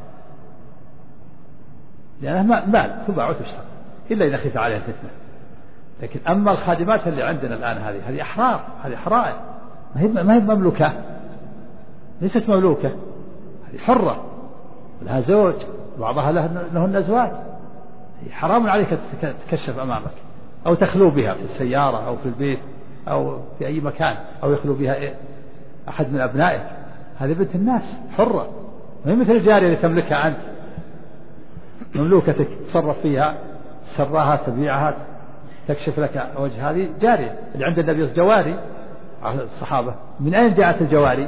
Speaker 2: لأنها مال تباع وتشترى إلا إذا خف عليها الفتنة. لكن أما الخادمات اللي عندنا الآن هذه أحرار هذه حرائر ما هي مملوكة ليست مملوكة هذه حرة لها زوج بعضها لهن أزواج حرام عليك تتكشف أمامك أو تخلو بها في السيارة أو في البيت أو في أي مكان أو يخلو بها أحد من أبنائك. هذه بنت الناس حرة ما هي مثل الجارية اللي تملكها أنت مملوكتك تصرف فيها سراها تبيعها تكشف لك وجه. هذه جارية اللي عند النبي جواري على الصحابة. من أين جاءت الجواري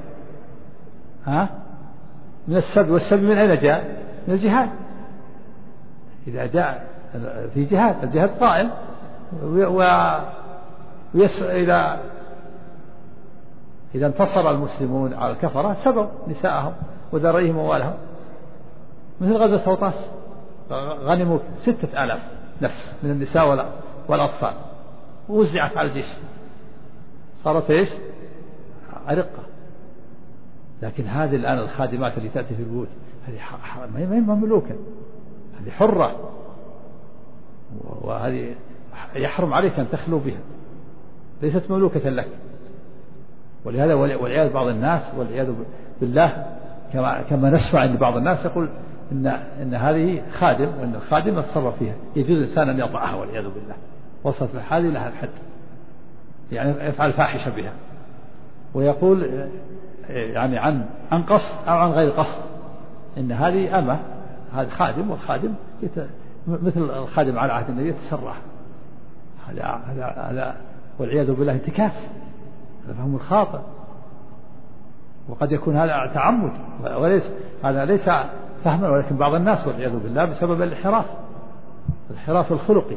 Speaker 2: من السبي والسبي من أين جاء من الجهاد. إذا جاء في جهاد الجهاد قائم إذا انتصر المسلمون على الكفرة سبوا نساءهم وذريهم ووالهم مثل غزوة أوطاس غنموا 6,000 نفس من النساء والأطفال ووزعت على الجيش صارت إيش أرقة. لكن هذه الآن الخادمات اللي تأتي في البيوت هذه ما هي مملوكة هذه حرة وهذه يحرم عليك أن تخلو بها ليست مملوكة لك. ولهذا والعياذ بعض الناس والعياذ بالله كما نسمع أن بعض الناس يقول إن هذه خادم وأن الخادم يتصرف فيها يجوز الإنسان أن يطأها والعياذ بالله وصلت هذه لها الحد يعني يفعل فاحشة بها ويقول يعني عن قصد أو عن غير قصد إن هذه أمة هذا خادم والخادم مثل الخادم على عهد النبي يتسرع. هذا والعياذ بالله انتكاس هذا فهم الخاطئ وقد يكون هذا تعمد وليس هذا ليس فهما ولكن بعض الناس والعياذ بالله بسبب الانحراف الخلقي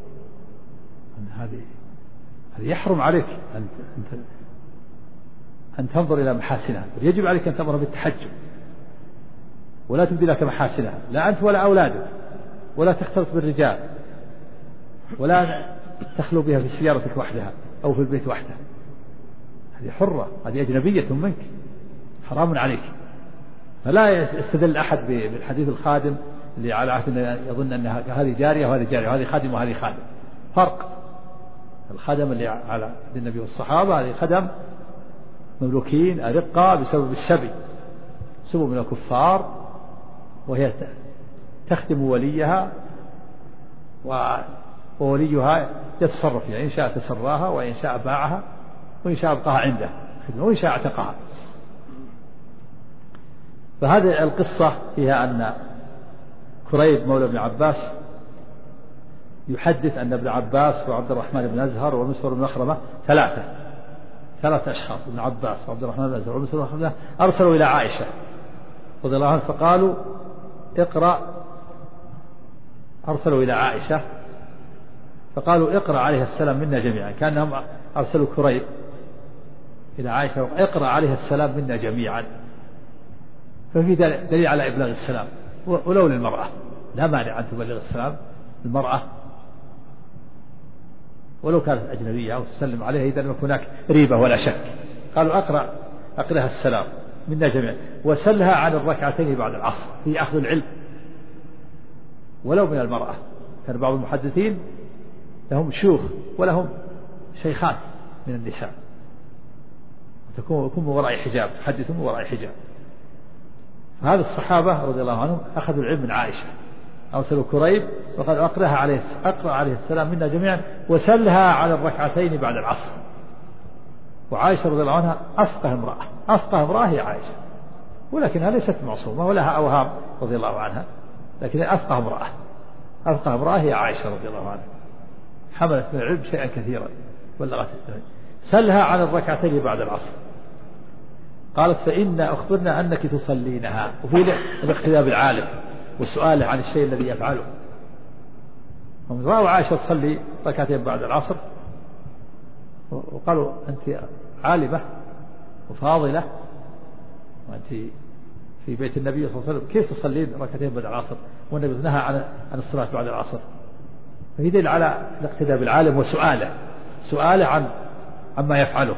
Speaker 2: هذه يحرم عليك أن تنظر إلى محاسنها، يجب عليك أن تأمر بالتحجب ولا تبدي لك محاسنها، لا أنت ولا أولادك، ولا تختلط بالرجال، ولا تخلو بها في سيارتك وحدها أو في البيت وحدها، هذه حرة، هذه أجنبية منك، حرام عليك. فلا يستدل أحد بالحديث الخادم اللي على عهد يظن أن هذه جارية وهذه جارية وهذه خادم وهذه خادم. فرق. الخدم اللي على النبي والصحابة هذه خدم مملوكين أرقة بسبب السبي، سبوا من الكفار، وهي تخدم وليها ووليها يتصرف فيها، إن شاء تسراها وإن شاء باعها وإن شاء أبقاها عنده وإن شاء اعتقها. فهذه القصة فيها أن كريب مولى ابن عباس يحدث أن ابن عباس وعبد الرحمن بن أزهر ومسور بن مخرمة ثلاثة أشخاص، ابن عباس وعبد الرحمن بن أزهر ومسور بن مخرمة، أرسلوا إلى عائشة رضي الله عنها فقالوا أرسلوا إلى عائشة فقالوا اقرأ عليها السلام منا جميعا، كأنهم أرسلوا كريب إلى عائشة اقرأ عليها السلام منا جميعا. ففي دليل على إبلاغ السلام ولو للمرأة، لا مانع أن تبلغ السلام المرأة ولو كانت أجنبية أو تسلم عليها إذا لم يكن هناك ريبة ولا شك. قالوا أقرأها السلام منا جميعا وسلها عن الركعتين بعد العصر، في أخذ العلم ولو من المرأة. كان بعض المحدثين لهم شيوخ ولهم شيخات من النساء، تكون من وراء حجاب، تحدثون من وراء حجاب. فهذا الصحابة رضي الله عنهم أخذوا العلم من عائشة، أرسلوا كريب وقال أقرأ عليه السلام منا جميعا وسلها على الركعتين بعد العصر. وعائشة رضي الله عنها أفقه امرأة هي عائشة، ولكنها ليست معصومة ولها أوهام رضي الله عنها، لكن أفقه امرأة هي عائشة رضي الله عنها، حملت من العلم شيئا كثيرا بلغت الدنيا. سلها على الركعتين بعد العصر. قالت فإن أخبرنا أنك تصلينها، وفي الاقتداء بالعالم وسؤاله عن الشيء الذي يفعله. هم رأوا عائشة تصلي ركعتين بعد العصر وقالوا أنت عالمة وفاضلة وأنت في بيت النبي صلى الله عليه وسلم، كيف تصلين ركعتين بعد العصر والنبي نهى عن الصلاة بعد العصر؟ فهي دليل على الاقتداء بالعالم وسؤاله عما يفعله.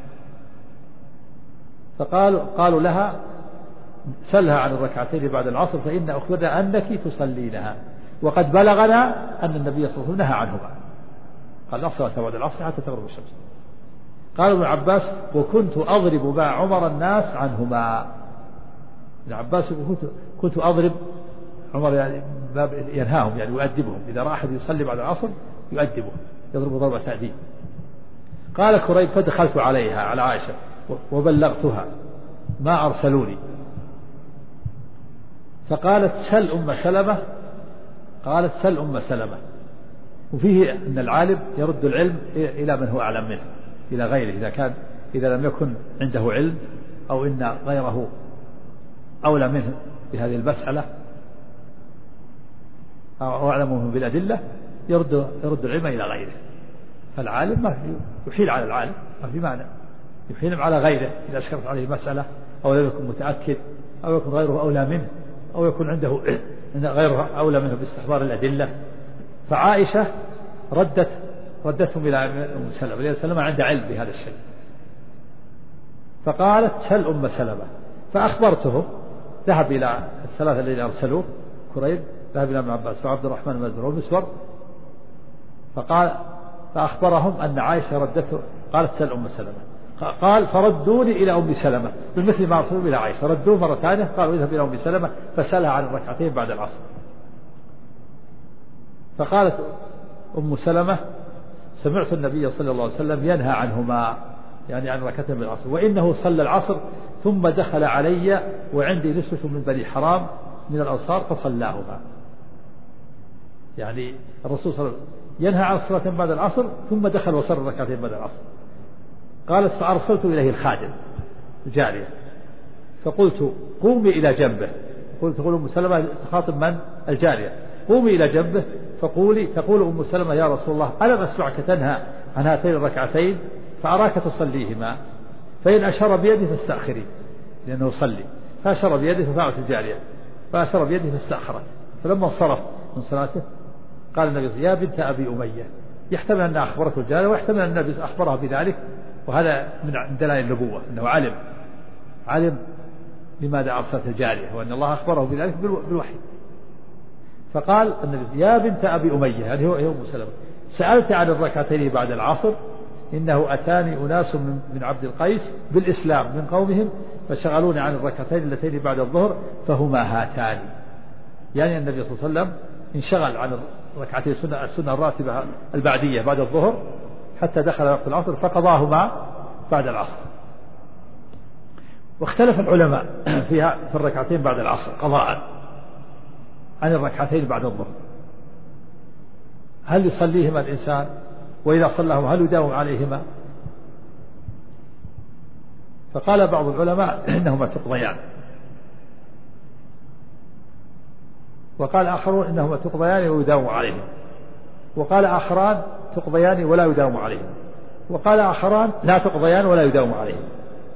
Speaker 2: قالوا لها سلها عن الركعتين بعد العصر فإن أخبرنا أنك تصلينها وقد بلغنا أن النبي صلى الله عليه وسلم نهى عنهما. قال لا صلاة بعد العصر حتى تغرب الشمس. قال ابن عباس وكنت أضرب مع عمر الناس عنهما. ابن عباس كنت أضرب عمر، يعني ينهاهم يعني ويؤدبهم، إذا رأى أحد يصلي بعد العصر يؤدبه، يضرب ضربة تأديب. قال كريب فدخلت عليها على عائشة وبلغتها ما أرسلوني، فقالت سل أم سلمة. وفيه أن العالم يرد العلم إلى من هو أعلم منه، إلى غيره، إذا لم يكن عنده علم أو إن غيره أولى منه بهذه المسألة أو أعلم منه بالأدلة يرد العلم إلى غيره. فالعالم ما يحيل على العالم، ما في معنى يحيل على غيره إذا أشكلت عليه مسألة أو لم يكن متأكد أو يكون غيره أولى منه أو يكون عنده غيره أولى منه باستحضار الأدلة. فعائشة ردتهم إلى أم سلمة، لأن سلمة عنده علم بهذا الشيء. فقالت سل أم سلمة، فأخبرتهم، ذهب إلى الثلاثة الذين أرسلوه، كريب ذهب إلى ابن عباس وعبد الرحمن بن أزهر والمسور، فأخبرهم أن عائشة ردته قالت سل أم سلمة. قال فردوني إلى أم سلمة بمثل ما أرسلوا إلى عائشة، ردوه مرة ثانية قالوا اذهب إلى أم سلمة فسألها عن الركعتين بعد العصر. فقالت أم سلمة سمعت النبي صلى الله عليه وسلم ينهى عنهما، يعني عن ركعتين بالعصر، وإنه صلى العصر ثم دخل علي وعندي نسوة من بني حرام من الأنصار فصلاهما. يعني الرسول صلى الله عليه وسلم ينهى عن الصلاة بعد العصر ثم دخل وصلى الركعتين بعد العصر. قالت فأرسلت إليه الخادم الجارية فقلت قومي إلى جنبه، تقول أم سلمة تخاطب من؟ الجارية، قومي إلى جنبه تقول أم سلمة يا رسول الله ألم أسمعك تنهى عن هاتين الركعتين فأراك تصليهما، فإن أشار بيده فاستأخري لأنه يصلي، فأشار بيده ففعلت الجارية، فأشار بيده فاستأخرت. فلما انصرف من صلاته قال النبي يا بنت أبي أمية، يحتمل أن أخبرته الجارية ويحتمل أن النبي أخبرها بذلك، وهذا من دلائل النبوة أنه علم لماذا أرسلت الجارية وأن الله أخبره بذلك بالوحي. فقال النبي يا بنت أبي أمية، هذه هو أم سلمة، سألت عن الركعتين بعد العصر، إنه أتاني أناس من عبد القيس بالإسلام من قومهم فشغلوني عن الركعتين اللتين بعد الظهر فهما هاتان. يعني النبي صلى الله عليه وسلم انشغل عن الركعتين السنة الراتبة البعدية بعد الظهر حتى دخل وقت العصر فقضاهما بعد العصر. واختلف العلماء في الركعتين بعد العصر قضاء عن الركعتين بعد الظهر، هل يصليهما الإنسان؟ وإذا صلىهما هل يداوم عليهما؟ فقال بعض العلماء إنهما تقضيان، وقال آخرون إنهما تقضيان ويداوم عليهما، وقال آخران تقضيان ولا يداوم عليهما، وقال آخران لا تقضيان ولا يداوم عليهما.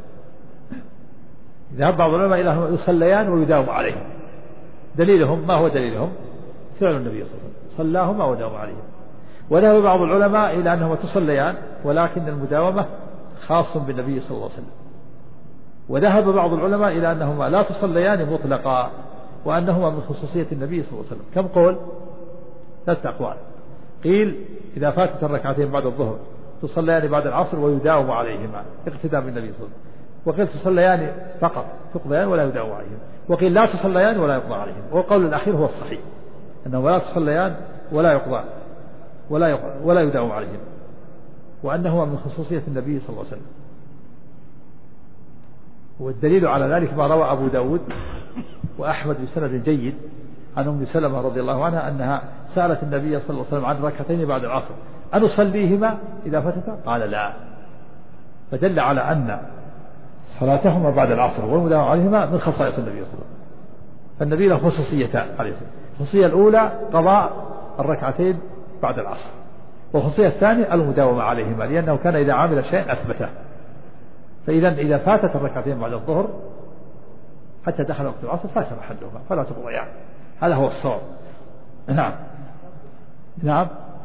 Speaker 2: ذهب بعض العلماء إلى أنهما يصليان ويداوم عليهما. دليلهم ما هو دليلهم؟ فعل النبي صلى الله عليه وسلم صلاهما وداوم عليهما. وذهب بعض العلماء إلى أنهما تصليان ولكن المداومة خاص بالنبي صلى الله عليه وسلم. وذهب بعض العلماء إلى أنهما لا تصليان مطلقا وأنهما من خصوصية النبي صلى الله عليه وسلم. كم قول؟ 3 أقوال. قيل إذا فاتت الركعتين بعد الظهر تصليان بعد العصر ويداوم عليهما اقتداء بالنبي صلى الله عليه وسلم، وقيل تصليان فقط تقضيان ولا يداوم عليهما، وقيل لا تصليان ولا يقضى عليهما. والقول الأخير هو الصحيح أنه لا تصليان ولا يقضى ولا يداوم عليهما، وأنه من خصوصية النبي صلى الله عليه وسلم. والدليل على ذلك ما روى أبو داود وأحمد بسند جيد عن أم سلمة رضي الله عنها أنها سألت النبي صلى الله عليه وسلم عن ركعتين بعد العصر أنصليهما إذا فتتا؟ قال لا. فدل على أن صلاتهما بعد العصر والمداومة عليهما من خصائص النبي صلى الله عليه وسلم. فالنبي له خصوصيتان عليه السلام، الخصوصية الأولى قضاء الركعتين بعد العصر، والخصوصية الثانية المداومة عليهما، لأنه كان إذا عمل شيء أثبته. فإذا فاتت الركعتين بعد الظهر حتى دخل وقت العصر فات محلهما فلا تقضيان. هذا هو الصواب. نعم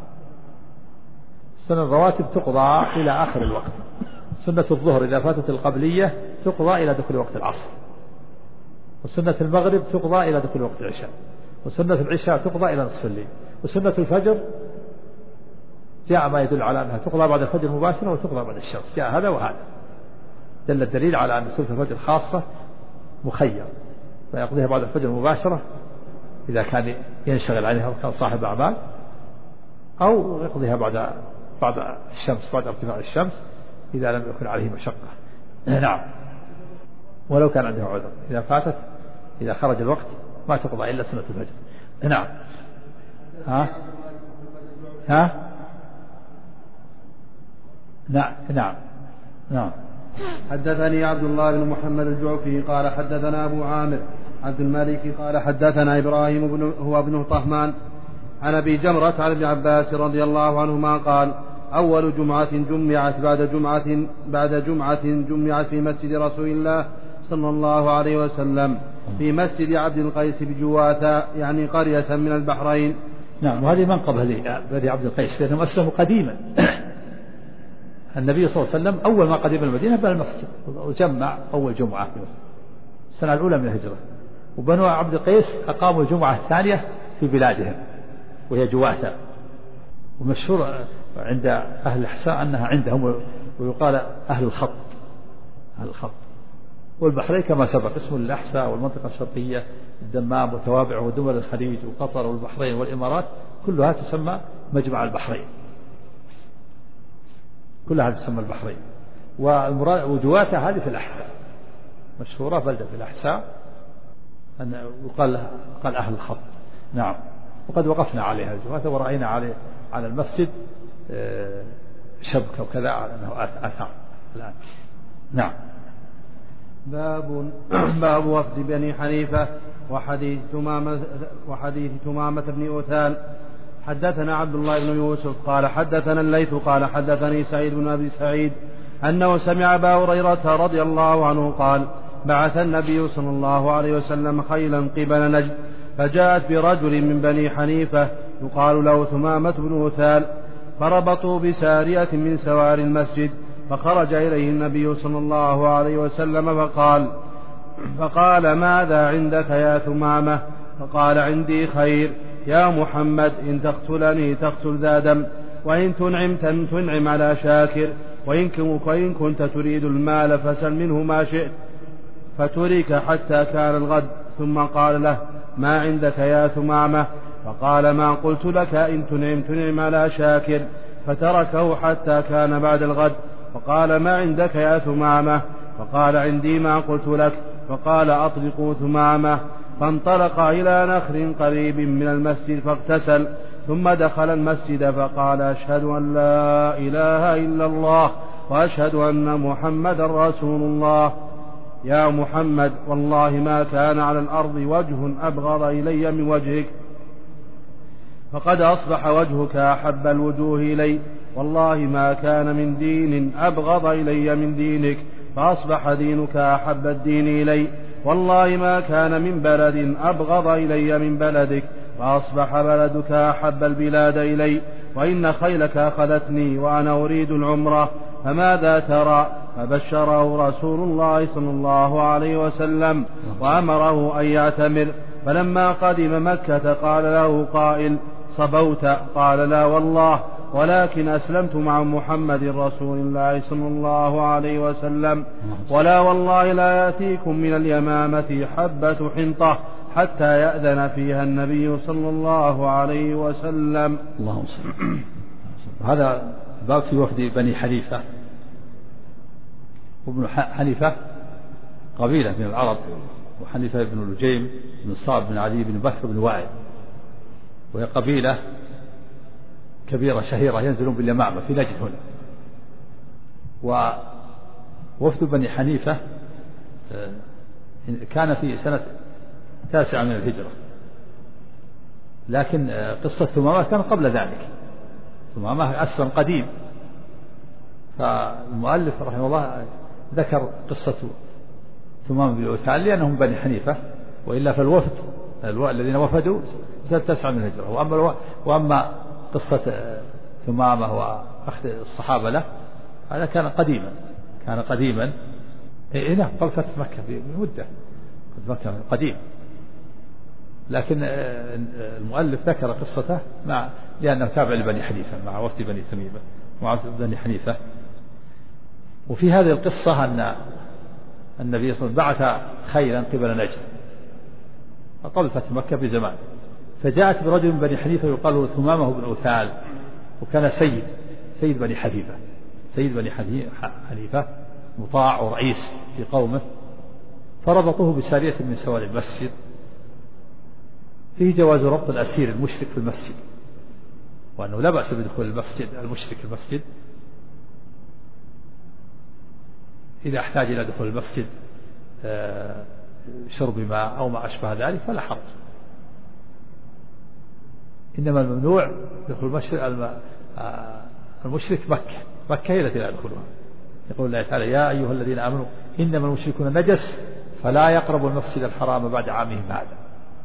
Speaker 2: سنة الرواتب تقضى إلى آخر الوقت. سنة الظهر إذا فاتت القبلية تقضى إلى دخول وقت العصر، وسنة المغرب تقضى إلى دخول وقت العشاء، وسنة العشاء تقضى إلى نصف الليل، وسنة الفجر جاء ما يدل على أنها تقضى بعد الفجر مباشرة وتقضى بعد الشمس، جاء هذا وهذا. دل الدليل على أن سنة الفجر خاصة مخير، فيقضيها بعد الفجر مباشرة إذا كان ينشغل عليها وكان صاحب أعمال، أو يقضيها بعد الشمس، بعد ارتفاع الشمس إذا لم يكن عليه مشقة. نعم ولو كان عنده عذر، إذا فاتت إذا خرج الوقت ما تقضى إلا سنة الفجر. نعم نعم.
Speaker 1: حدثني عبد الله بن محمد الجعفي قال حدثنا أبو عامر عبد الملك قال حدثنا إبراهيم هو ابن طهمان عن أبي جمرة عن ابن عباس رضي الله عنهما قال أول جمعة جمعت بعد جمعة جمعت في مسجد رسول الله صلى الله عليه وسلم في مسجد عبد القيس بجواثة، يعني قرية من البحرين.
Speaker 2: نعم. وهذه منقبة لبني عبد القيس لأنهم أسلموا قديما. النبي صلى الله عليه وسلم أول ما قدم المدينة بنى المسجد وجمع أول جمعة في السنة الأولى من الهجرة، وبنو عبد القيس أقاموا الجمعة الثانية في بلادهم وهي جواثة، ومشهور عند أهل الإحساء أنها عندهم، ويقال أهل الخط. والبحرين كما سبق اسم الأحساء والمنطقة الشرقية الدمام وتوابع ودول الخليج وقطر والبحرين والإمارات كلها تسمى مجمع البحرين، كلها تسمى البحرين. وجواثة هذه في الأحساء مشهورة، بلدة في الأحساء قال أهل الخط. نعم. وقد وقفنا عليها الجواثة ورأينا على المسجد شبكة وكذا على أنه أثر الآن. نعم.
Speaker 1: باب وفد بني حنيفة وحديث تمامة بن أثال. حدثنا عبد الله بن يوسف قال حدثنا الليث قال حدثني سعيد بن أبي سعيد أنه سمع أبا هريرة رضي الله عنه قال: بعث النبي صلى الله عليه وسلم خيلا قبل نجد، فجاءت برجل من بني حنيفة يقال له ثمامة بن أثال، فربطوا بسارية من سوار المسجد، فخرج إليه النبي صلى الله عليه وسلم فقال: ماذا عندك يا ثمامة؟ فقال: عندي خير يا محمد، إن تقتلني تقتل ذا دم، وإن تنعم على شاكر، وإن كنت تريد المال فسل منه ما شئت. فترك حتى كان الغد، ثم قال له: ما عندك يا ثمامة؟ فقال: ما قلت لك إن تنعم على شاكر. فتركه حتى كان بعد الغد، فقال: ما عندك يا ثمامة؟ فقال: عندي ما قلت لك. فقال: أطلقوا ثمامة. فانطلق إلى نخر قريب من المسجد فاغتسل، ثم دخل المسجد فقال: أشهد أن لا إله إلا الله وأشهد أن محمدا رسول الله. يا محمد، والله ما كان على الأرض وجه أبغض إلي من وجهك، فقد أصبح وجهك أحب الوجوه إلي، والله ما كان من دين أبغض إلي من دينك، فأصبح دينك أحب الدين إلي، والله ما كان من بلد أبغض إلي من بلدك، فأصبح بلدك أحب البلاد إلي، وإن خيلك أخذتني وأنا أريد العمرة، فماذا ترى؟ فبشره رسول الله صلى الله عليه وسلم وأمره أن يعتمر. فلما قدم مكة قال له قائل: صبوت؟ قال: لا والله، ولكن أسلمت مع محمد رسول الله صلى الله عليه وسلم، ولا والله لا يأتيكم من اليمامة حبة حنطة حتى يأذن فيها النبي صلى الله عليه وسلم.
Speaker 2: اللهم صل. هذا باب في وفد بني حنيفة. وابن حنيفة قبيلة من العرب، وحنيفة بن لجيم بن صعب بن علي بن بكر بن وائل، وهي قبيلة كبيرة شهيرة ينزلون باليمامة في نجد هنا. ووفد بني حنيفة كان في سنة 9 من الهجرة، لكن قصة ثمامة كان قبل ذلك. ثمامة أسلم قديم، فالمؤلف رحمه الله ذكر قصة ثمامة بن أثال لأنهم بني حنيفة، وإلا فالوفد الذين وفدوا سنة 9 من الهجرة. وأما قصة ثمامة وأخذ الصحابة له هذا كان قديما هنا قبل فتح مكة بمدة، مكة قديم، لكن المؤلف ذكر قصته لأنه تابع لبني حنيفة مع وفد بني تميمة مع بني حنيفة. وفي هذه القصة أن النبي صلى الله عليه وسلم بعث خيلا قبل نجد قبل فتح مكة بزمان، فجاءت برجل من بني حنيفة يقال له ثمامة بن أثال، وكان سيد بني حنيفة، حنيفة مطاع ورئيس في قومه. فربطوه بسارية من سوار المسجد، فيه جواز ربط الأسير المشرك في المسجد، وأنه لا بأس بدخول المشرك المسجد إذا احتاج إلى دخول المسجد شرب ماء أو ما أشبه ذلك فلا حرج. إنما الممنوع دخول المشرك مكة هي التي لا يدخلها. يقول الله تعالى: يا أيها الذين آمنوا إنما المشركون نجس فلا يقربوا المسجد الحرام بعد عامهم هذا.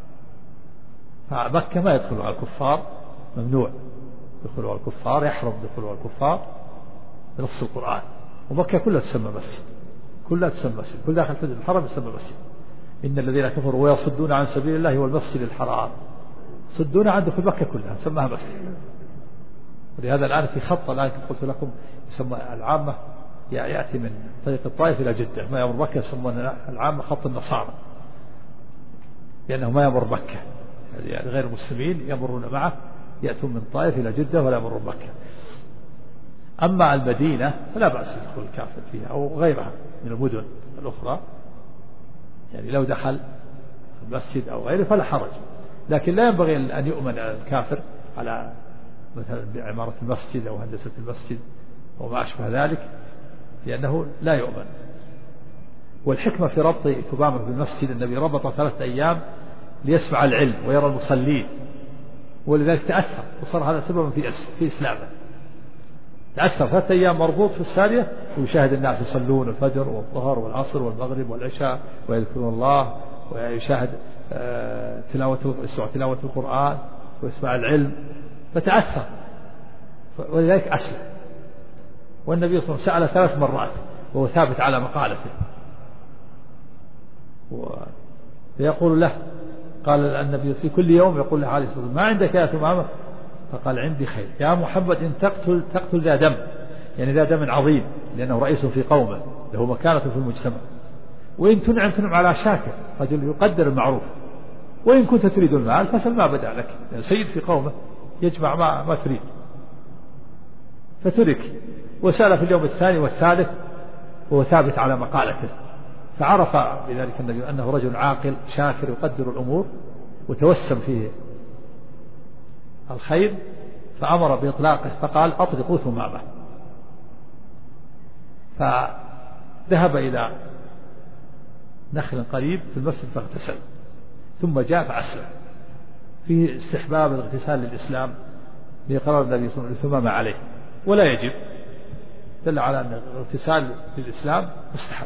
Speaker 2: فمكة ما يدخلها الكفار، ممنوع دخولها الكفار، يحرم دخولها الكفار بنص القرآن. ومكة كلها تسمى مسجد، كل داخل حدود الحرم يسمى مسجد. إن الذين كفروا ويصدون عن سبيل الله والمسجد الحرام صدون عن دخول مكة كلها سماها مسجد. ولهذا الآن في خط الآن قلت لكم يسمى العامة، يأتي من طريق الطائف إلى جدة، ما يمر مكة يسمون العامة خط النصارى، لأنه ما يمر مكة، يعني غير المسلمين يمرون معه، يأتون من طائف إلى جدة ولا يمرون مكة. أما المدينة فلا بأس بدخول الكافر فيها أو غيرها من المدن الأخرى، يعني لو دخل المسجد أو غيره فلا حرج، لكن لا ينبغي أن يؤمن الكافر على مثلا بعمارة المسجد أو هندسة المسجد أو ما أشبه ذلك، لأنه لا يؤمن. والحكمة في ربط ثمامة بالمسجد النبي ربط 3 أيام ليسمع العلم ويرى المصلين، ولذلك تأثر وصار هذا سببا في إسلامه. تأثر 3 أيام مربوط في الثانية، ويشاهد الناس يصلون الفجر والظهر والعصر والمغرب والعشاء ويذكرون الله، ويشاهد تلاوة القرآن ويسمع العلم، فتأثر، ولذلك أسلم. والنبي صلى الله عليه وسلم سأل 3 مرات وهو ثابت على مقالته، فيقول له، قال النبي في كل يوم يقول له عليه الصلاة والسلام: ما عندك يا ثمامة؟ فقال: عندي خير يا محمد، إن تقتل ذا دم، يعني ذا دم عظيم، لأنه رئيس في قومه له مكانة في المجتمع، وإن تنعم على شاكر، رجل يقدر المعروف، وإن كنت تريد المال فسل ما بدأ لك، يعني سيد في قومه يجمع ما تريد. فترك، وسأل في اليوم الثاني والثالث وهو ثابت على مقالته، فعرف بذلك النبي أنه رجل عاقل شاكر يقدر الأمور، وتوسم فيه الخير، فأمر بإطلاقه، فقال: أطلقوا ثمامة. فذهب إلى نخل قريب في المسجد فاغتسل، ثم جاء فأسلم. فيه استحباب الاغتسال للإسلام لقرار النبي صلى الله عليه وسلم ثمامة عليه، ولا يجب، دل على أن الاغتسال للإسلام مستحب،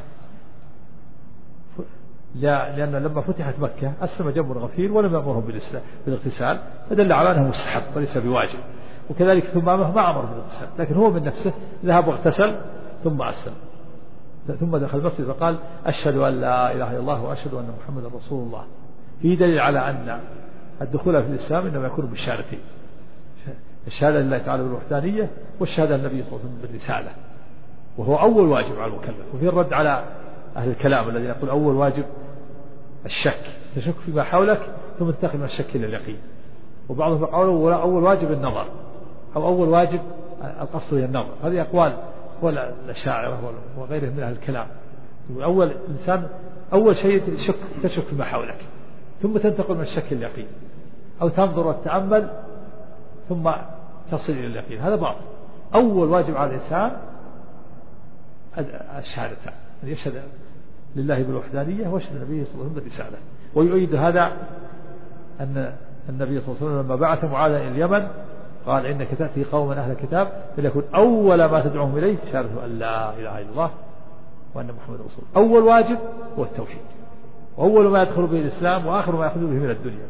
Speaker 2: لأن لما فتحت مكة أسلم جنب غفير ولم يأمرهم بالاغتسال، فدل على أنه مستحب وليس بواجب. وكذلك ثمامة ما أمر بالاغتسال، لكن هو من نفسه ذهب واغتسل ثم أسلم، ثم دخل المسجد فقال: أشهد أن لا إله إلا الله وأشهد أن محمدا رسول الله. فيه دليل على أن الدخول في الإسلام إنما يكون بالشهادتين، الشهادة لله تعالى بالوحدانية، والشهادة للنبي صلى الله عليه وسلم بالرسالة، وهو أول واجب على المكلف. وفي الرد على أهل الكلام الذين يقول أول واجب الشك، تشك فيما حولك ثم تنتقل من الشك إلى اليقين. وبعضهم يقول أول واجب النظر، أو أول واجب القصد إلى النظر. هذه أقوال ولا الأشاعرة وغيرهم من أهل الكلام. أول إنسان أول شيء تشك فيما حولك، ثم تنتقل من الشك إلى اليقين، أو تنظر وتتأمل ثم تصل إلى اليقين. هذا باطل. أول واجب على الإنسان الشهادتان، أن يشهد لله بالوحدانية ويشهد النبي صلى الله عليه وسلم بالرسالة. ويؤيد هذا أن النبي صلى الله عليه وسلم لما بعث معاذا إلى اليمن قال: إنك تأتي قوما أهل الكتاب فليكن أول ما تدعوهم إليه شهادة أن لا إله إلا الله وأن محمد رسول الله. أول واجب هو التوحيد، وأول ما يدخل به الإسلام، وآخر ما يأخذ به من الدنيا.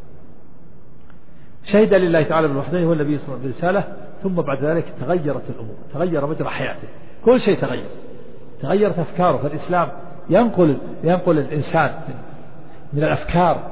Speaker 2: شهد لله تعالى بالوحدانية والنبي صلى الله عليه وسلم بالرسالة، ثم بعد ذلك تغيرت الأمور، تغير مجرى حياته، كل شيء تغيرت أفكاره. فالإسلام ينقل الإنسان من الأفكار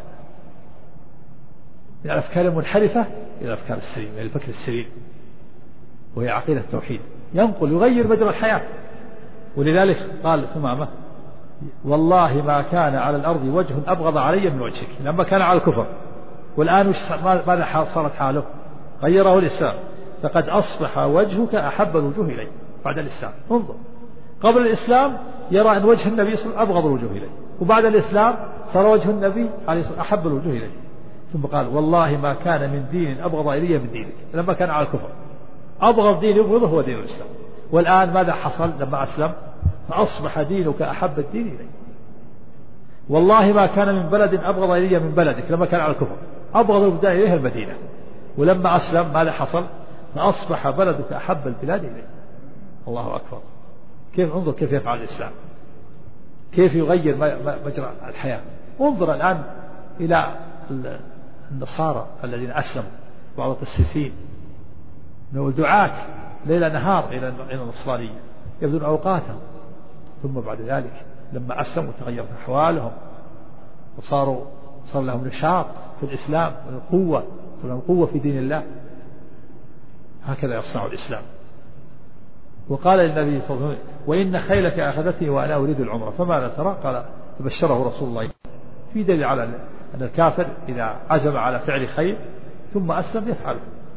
Speaker 2: المنحرفة إلى الأفكار السليمة، إلى الفكر السليم، وهي عقيدة التوحيد. يغير مجرى الحياة. ولذلك قال ثمامة: والله ما كان على الأرض وجه أبغض علي من وجهك، لما كان على الكفر. والآن ماذا صارت حاله؟ غيره الإسلام، فقد أصبح وجهك أحب الوجوه إلي بعد الإسلام. انظر، قبل الإسلام يرى أن وجه النبي صلى الله عليه وسلم أبغض الوجوه إليه، وبعد الإسلام صار وجه النبي عليه الصلاة والسلام أحب الوجوه إليه. ثم قال: والله ما كان من دين أبغض إلي من دينك، لما كان على الكفر. أبغض دين يبغضه هو دين الإسلام. والآن ماذا حصل لما أسلم؟ فأصبح دينك أحب الدين إلي. والله ما كان من بلد أبغض إلي من بلدك، لما كان على الكفر. أبغض البلدان إليها المدينة. ولما أسلم ماذا حصل؟ فأصبح بلدك أحب البلاد إلي. الله أكبر. انظر كيف يفعل الإسلام، كيف يغير مجرى الحياة. انظر الآن إلى النصارى الذين أسلموا، بعض القسيسين ودعاة ليل نهار إلى النصرانية يبذلون أوقاتهم، ثم بعد ذلك لما أسلموا تغيرت أحوالهم، صار لهم نشاط في الإسلام والقوة، صار لهم قوة في دين الله. هكذا يصنع الإسلام. وقال للنبي صلى الله عليه وسلم: وإن خيلك أخذتني وأنا أريد العمرة فماذا ترى؟ قال: فبشره رسول الله. في دليل على أن الكافر إذا عزم على فعل خير ثم أسلم يفعله،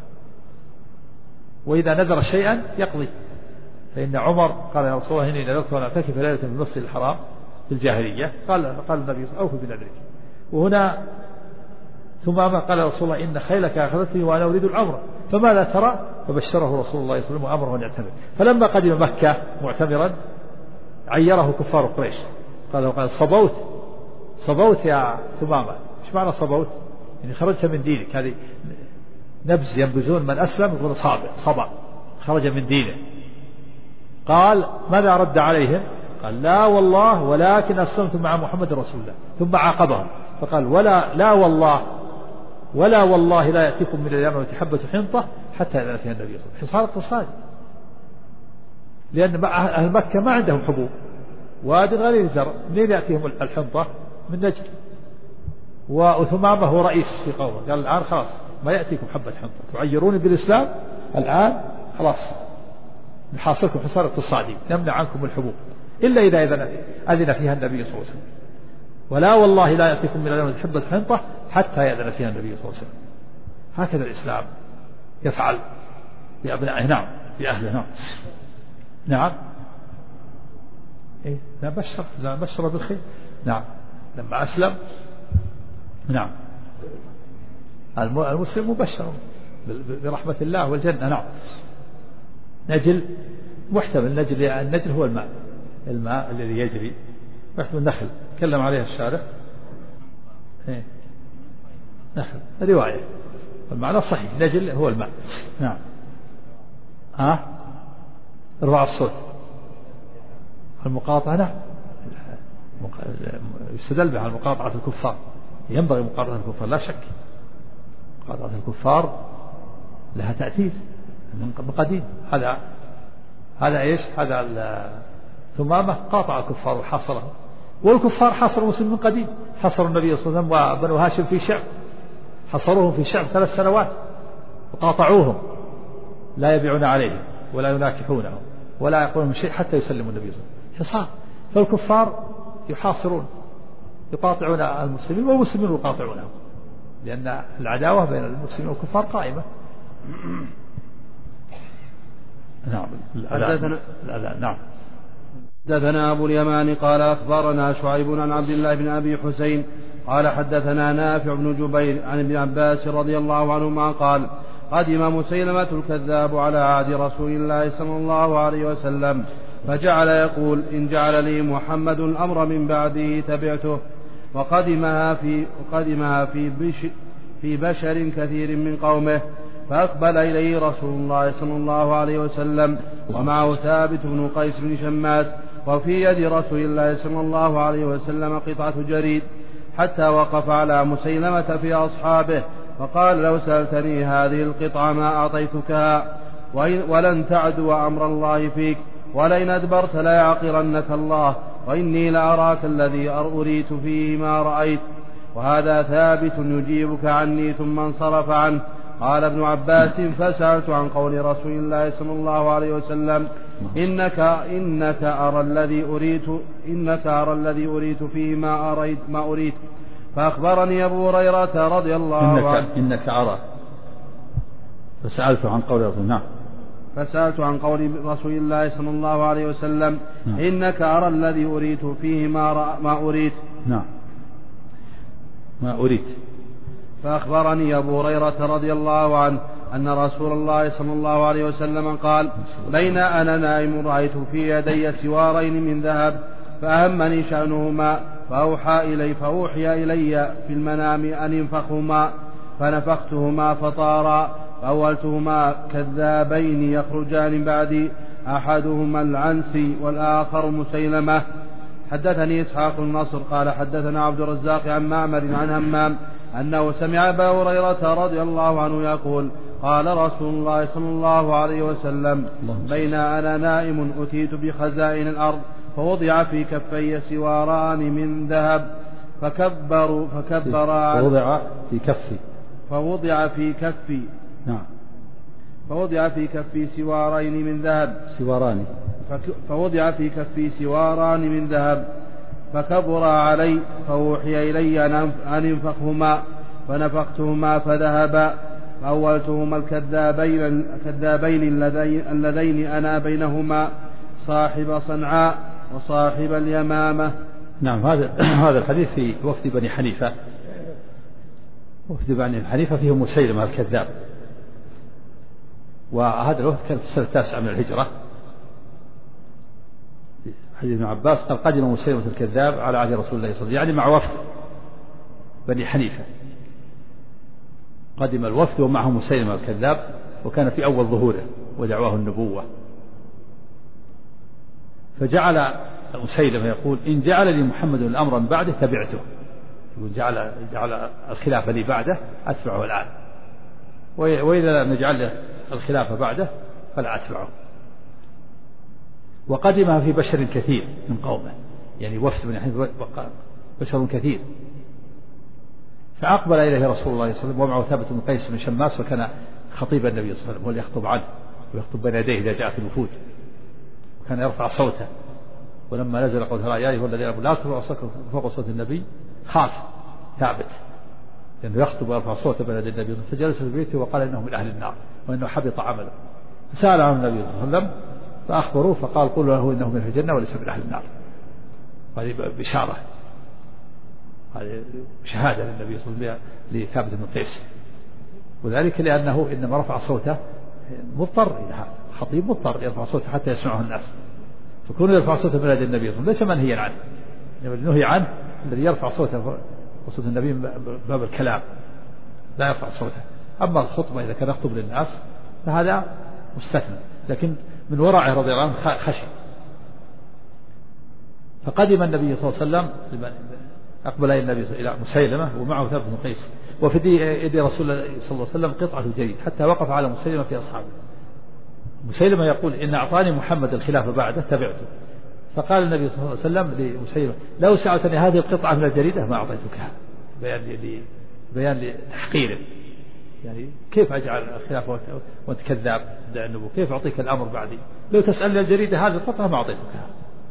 Speaker 2: وإذا نذر شيئا يقضي. فإن عمر قال: يا رسول الله إني نذرت أن أعتكف ليلة في المسجد الحرام في الجاهلية. قال النبي صلى الله عليه وسلم: أوفي بنذرك. وهنا ثم قال رسول الله: إن خيلك أخذتني وأنا أريد العمرة فماذا ترى؟ فبشره رسول الله صلى الله عليه وسلم وأمره أن يعتمر. فلما قدم مكة معتمرا عيره كفار قريش، قال: صبوت يا ثمامة. ايش معنى صبوت؟ يعني خرجت من دينك. هذه نبز ينبزون من أسلم يقول صبا، خرج من دينه. قال ماذا رد عليهم؟ قال لا والله ولكن أسلمت مع محمد رسول الله. ثم عاقبهم فقال ولا والله لا يأتيكم من اليمن حبة حنطة حتى يأتي النبي صلى الله عليه وسلم. حصار اقتصادي، لأن أهل مكة ما عندهم حبوب، وادي غير زرع، منين يأتيهم الحنطة؟ من نجد. وثمامة هو رئيس في قومه، قال الآن خلاص ما يأتيكم حبة حنطة، تعيروني بالإسلام الآن خلاص نحاصركم حصار اقتصادي، نمنع عنكم الحبوب إلا إذا أذن فيها النبي صلى الله عليه وسلم. ولا والله لا يأتيكم من اليمن حبة حنطة حتى يأذن فيها النبي صلى الله عليه وسلم. هكذا الإسلام يفعل بأبنائه، نعم، بأهله، نعم. نعم، إيه، لا بشر بالخير، نعم، لما أسلم، نعم، المسلم مبشر برحمة الله والجنة، نعم. نجل محتمل، النجل هو الماء الذي يجري، محتمل النخل تكلم عليها الشارع، إيه، نخل رواية، المعنى صحيح، نجل هو الماء، نعم. ارفع الصوت. المقاطعة، نعم، يستدل بها على مقاطعة الكفار، ينبغي مقاطعة الكفار لا شك. مقاطعة الكفار لها تأثير من قديم. هذا ايش؟ هذا ثمامة قاطع الكفار وحاصرهم، والكفار حاصروا المسلمين من قديم، حصروا النبي صلى الله عليه وسلم وبنو هاشم في شعب، حصروهم في شعب 3 سنوات وقاطعوهم، لا يبيعون عليهم ولا يناكحونهم ولا يقولون شيء حتى يسلموا النبي صلى الله عليه وسلم، حصار. فالكفار يحاصرون يقاطعون المسلمين والمسلمين يقاطعونهم، لأن العداوة بين المسلمين والكفار قائمة. نعم. نعم.
Speaker 1: حدثنا أبو اليمان قال أخبرنا شعيب عن عبد الله بن أبي حسين قال حدثنا نافع بن جبير عن ابن عباس رضي الله عنهما قال قدم مسيلمة الكذاب على عهد رسول الله صلى الله عليه وسلم فجعل يقول إن جعل لي محمد الأمر من بعده تبعته. وقدمها في بشر كثير من قومه، فأقبل إليه رسول الله صلى الله عليه وسلم ومعه ثابت بن قيس بن شماس، وفي يد رسول الله صلى الله عليه وسلم قطعة جريد، حتى وقف على مسيلمة في أصحابه فقال لو سألتني هذه القطعة ما أعطيتكها، ولن تعدو أمر الله فيك، ولئن أدبرت ليعقرنك الله، وإني لأراك الذي أريت فيه ما رأيت. وهذا ثابت يجيبك عني. ثم انصرف عنه. قال ابن عباس فسألت عن قول رسول الله صلى الله عليه وسلم إنك أرى الذي أريت فيه ما أريت. فأخبرني أبو هريرة رضي الله عنه
Speaker 2: إنك أرى. فسألت عن قول رسول الله.
Speaker 1: فسألت عن قول رسول الله صلى الله عليه وسلم إنك أرى الذي أريت فيه ما أريت.
Speaker 2: نعم، ما أريت.
Speaker 1: فأخبرني أبو هريرة رضي الله عنه أن رسول الله صلى الله عليه وسلم قال بين أنا نائم رأيت في يدي سوارين من ذهب فأهمني شأنهما فأوحي إلي في المنام أن ينفخهما فنفختهما فطارا فأولتهما كذابين يخرجان بعدي أحدهما العنسي والآخر مسيلمة. حدثني إسحاق النصر قال حدثنا عبد الرزاق عن معمر عن همام أنه سمع أبا هريرة رضي الله عنه يقول قال رسول الله صلى الله عليه وسلم بين أنا نائم أتيت بخزائن الأرض فوضع في كفي سواران من ذهب فوضع في كفي سوارين من ذهب فوضع في كفي سواران من ذهب فكبر علي فأوحي إلي أن ينفخهما فنفختهما فذهبا فأولتهما الكذابين اللذين أنا بينهما صاحب صنعاء وصاحب اليمامة.
Speaker 2: نعم. هذا الحديث في وفد بني حنيفة. وفد بني حنيفة فيهم مسيلمة الكذاب، وهذا الوفد كان في السنة 9 من الهجرة. حديث ابن عباس قال قدم مسيلمة الكذاب على عهد رسول الله صلى الله عليه وسلم، يعني مع وفد بني حنيفة. قدم الوفد ومعه مسيلمة الكذاب، وكان في أول ظهوره ودعواه النبوة. فجعل مسيلمة يقول إن جعل لي محمد الأمر من بعده تبعته، يقول جعل الخلافة لي بعده أتبعه الآن، وإذا لم يجعل الخلافة بعده فلا أتبعه. وقدمها في بشر كثير من قومه، يعني وفد من حيث بشر كثير. فأقبل إليه رسول الله صلى الله عليه وسلم ومعه ثابت بن قيس بن شماس، وكان خطيب النبي صلى الله عليه وسلم، هو اللي يخطب عنه ويخطب بين يديه إذا جاءت الوفود، وكان يرفع صوته. ولما نزل قول يا أيها الذين آمنوا لا ترفعوا أصواتكم فوق صوت النبي خاف ثابت لأنه يخطب ويرفع صوته بين يدي النبي، فجلس في بيته وقال إنه من أهل النار وإنه حبط عمله. فسأل عن النبي صلى الله عليه وسلم فأخبروه، فقال قولوا له إنه من أهل الجنة وليس من أهل النار. هذه بشارة، هذه شهادة للنبي صلى الله عليه وسلم لثابت بن قيس، وذلك لأنه إنما رفع صوته مضطر إلى هذا، خطيب مضطر يرفع صوته حتى يسمعه الناس، فكون يرفع صوته بين يدي النبي صلى الله عليه وسلم ليس منهيا عنه، نهي عنه الذي يرفع صوته وصوت النبي باب الكلام لا يرفع صوته. أما الخطبة إذا كان يخطب للناس فهذا مستثنى، لكن من ورعه رضي الله عنه خشي. فقدم النبي صلى الله عليه وسلم، أقبل النبي إلى مسيلمة ومعه ثابت بن قيس، وفي يد رسول الله صلى الله عليه وسلم قطعة جريد، حتى وقف على مسيلمة في أصحابه. مسيلمة يقول إن أعطاني محمد الخلافة بعده تبعته. فقال النبي صلى الله عليه وسلم لمسيلمة لو سألتني هذه القطعة من الجريدة ما أعطيتكها، بيان لتحقيره، يعني كيف أجعل الخلافة وأنت كذاب تدعي النبوة، كيف أعطيك الأمر بعدي؟ لو تسألني الجريدة هذه القطعة ما أعطيتكها.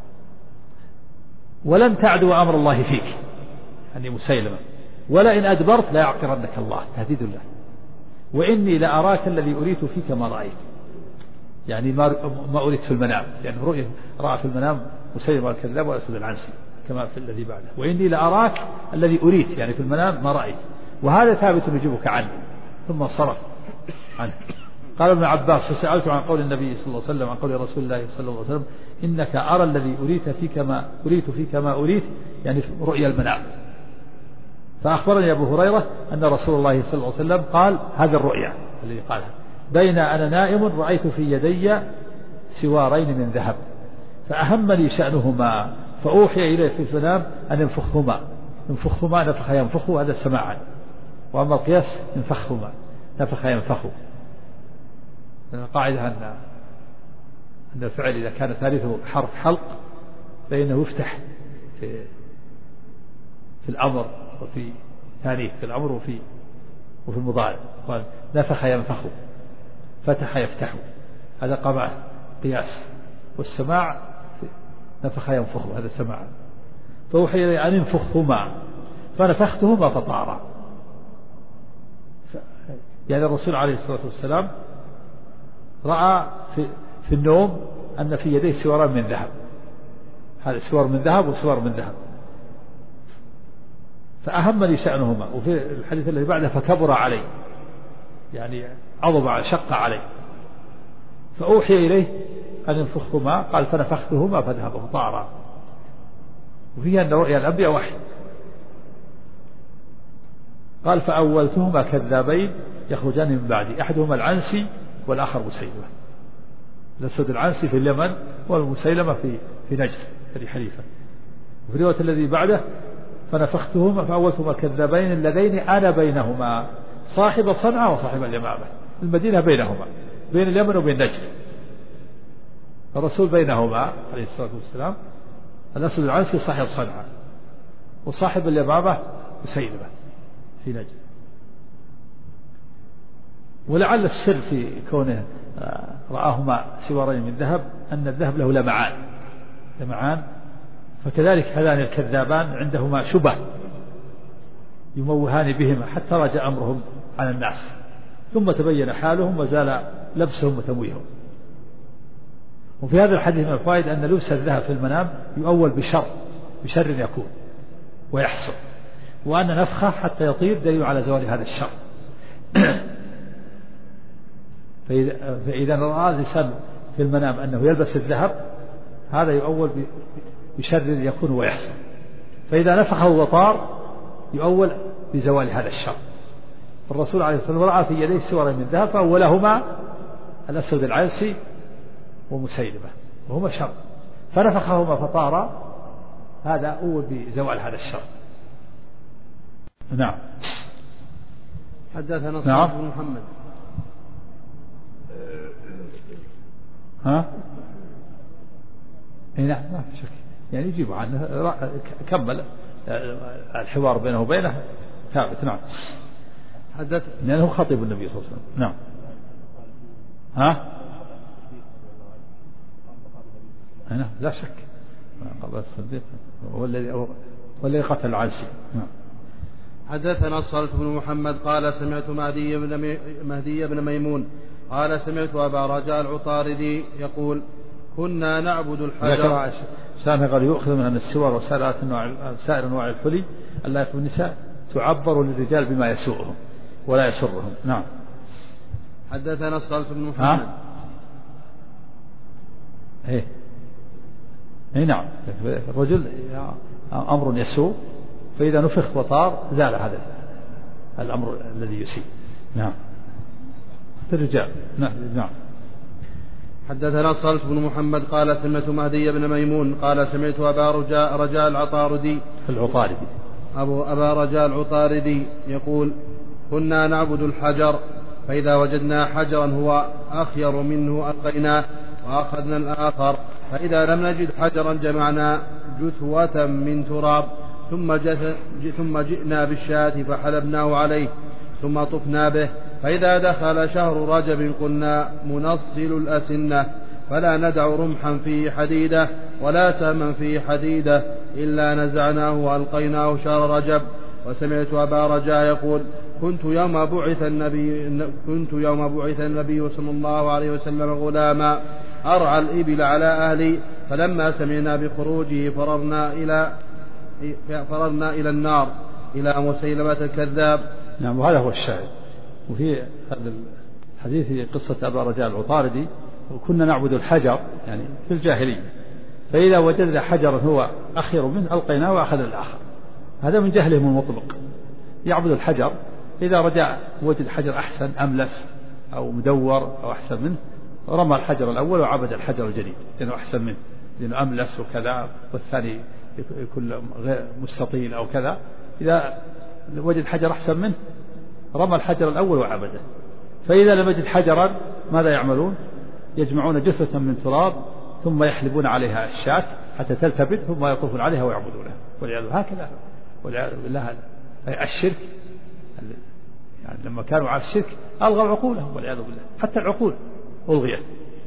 Speaker 2: ولن تعدو أمر الله فيك، يعني مسيلمة، ولئن أدبرت لا يعقرنك الله، تهديد الله. وإني لأراك الذي أريت فيك ما رأيت، يعني ما أريد في المنام، يعني رؤية رأى في المنام مسيلمة الكذاب وأسود العنسي كما في الذي بعده. وإني لأراك الذي أريت، يعني في المنام ما رأيت، وهذا ثابت يجيبك عنه. ثم صرف عنه. قال ابن عباس فسألت عن قول النبي صلى الله عليه وسلم عن قول رسول الله صلى الله عليه وسلم إنك أرى الذي أريت فيك ما أريت، يعني في رؤيا المنام. فأخبرني أبو هريرة أن رسول الله صلى الله عليه وسلم قال هذا الرؤيا الذي قالها بين أنا نائم رأيت في يدي سوارين من ذهب فأهمني شأنهما فأوحي إليه في المنام أن انفخهما نفخ ينفخ، هذا سماعا. وأما القياس انفخهما نفخ ينفخ، قاعدة أن الفعل إذا كان ثالثه حرف حلق فإنه يفتح في الأمر وفي ثانيه في الأمر وفي المضارع. قال نفخ ينفخ فتح يفتح، هذا قمع قياس. والسماع نفخ ينفخ هذا سماع. فأوحي إلي أن انفخهما فنفختهما فطارا. يعني الرسول عليه الصلاة والسلام رأى في النوم أن في يديه سواران من ذهب، هذا سوار من ذهب وسوار من ذهب، فأهمني شأنهما. وفي الحديث الذي بعده فكبر علي، يعني عظم شق علي. فأوحي إليه أن انفخهما، قال فنفختهما فذهب فطارا. وفيها أن رؤيا الأنبياء وحي. قال فأولتهما كذابين يخرجان من بعدي، أحدهما العنسي والآخر مسيلمة. الأسود العنسي في اليمن والمسيلمة في نجد هذه حليفة. وفي الرواية الذي بعده فنفختهما فأولتهما كذابين اللذين أنا بينهما، صاحب صنعاء وصاحب اليمامة، المدينة بينهما، بين اليمن وبين نجد. الرسول بينهما عليه الصلاة والسلام. الأسود العنسي صاحب صنعاء، وصاحب اليمامة مسيلمة في نجد. ولعل السر في كونه رآهما سوارين من ذهب أن الذهب له لمعان، فكذلك هذان الكذابان عندهما شبه يموهان بهما حتى رجع أمرهم على الناس، ثم تبين حالهم وزال لبسهم وتمويههم. وفي هذا الحديث من الفوائد أن لبس الذهب في المنام يؤول بشر يكون ويحصل، وأن نفخه حتى يطير دليل على زوال هذا الشر. فإذا رأى الإنسان في المنام أنه يلبس الذهب هذا يؤول بشر يكون ويحصل، فإذا نفخه وطار يؤول بزوال هذا الشر. الرسول عليه الصلاة والسلام رأى في يديه سوارين من ذهب فأولهما الأسود العنسي ومسيلمة وهما شر، فنفخهما فطار، هذا أول بزوال هذا الشر. نعم.
Speaker 1: حدثنا صالح بن محمد.
Speaker 2: ها؟ نعم ما في شك، يعني يجيب عنه، كمل الحوار بينه وبينه ثابت. نعم. لأنه خطيب النبي صلى الله عليه وسلم. نعم. ها؟ نعم لا شك، قبل الصديق والذي قتل العنسي. نعم.
Speaker 1: حدثنا الصالح بن محمد قال سمعت مهدي بن ميمون قال سمعت أبا رجاء العطاردي يقول كنا نعبد الحجر.
Speaker 2: سامع قال يؤخذ من أن السور وسائر أنواع الحلي ألا يكون النساء تعبر للرجال بما يسوءهم ولا يسرهم. نعم.
Speaker 1: حدثنا الصالح بن محمد.
Speaker 2: ايه نعم. الرجل أمر يسوء، فإذا نفخ وطار زال هذا الأمر الذي يسيء. نعم. الرجال. نعم.
Speaker 1: حدثنا الصالح بن محمد قال سمعت مهدي بن ميمون قال سمعت أبا رجاء العطاردي أبا رجاء العطاردي يقول كنا نعبد الحجر، فإذا وجدنا حجرا هو أخير منه ألقيناه وأخذنا الآخر، فإذا لم نجد حجرا جمعنا جثوة من تراب ثم جئنا بالشاة فحلبناه عليه ثم طفنا به، فإذا دخل شهر رجب قلنا منصل الأسنة فلا ندع رمحا فيه حديدة ولا سهما فيه حديدة إلا نزعناه وألقيناه شهر رجب. وسمعت أبا رجاء يقول كنت يوم بعث النبي صلى الله عليه وسلم غلاما أرعى الإبل على أهلي، فلما سمعنا بخروجه فررنا إلى النار إلى مسيلمة الكذاب.
Speaker 2: نعم. وهذا هو الشاهد. وفي هذا الحديث قصة أبا رجاء العطاردي وكنا نعبد الحجر يعني في الجاهلية، فإذا وجدنا حجرا هو أخير منه ألقيناه وأخذ الآخر، هذا من جهلهم المطلق. يعبد الحجر، إذا رجع وجد حجر أحسن أملس أو مدور أو أحسن منه رمى الحجر الأول وعبد الحجر الجديد لأنه أحسن منه، لأنه أملس وكذا، والثاني يكون غير مستطيل أو كذا. إذا وجد حجر أحسن منه رمى الحجر الأول وعبده. فإذا لم يجد حجرا ماذا يعملون؟ يجمعون جثة من تراب ثم يحلبون عليها الشاة حتى تلتبت ثم يطوفون عليها ويعبدونها والعياذ. هكذا والعياذ بالله. الشرك يعني لما كانوا على الشرك ألغوا عقولهم والعياذ بالله، حتى العقول ألغيت.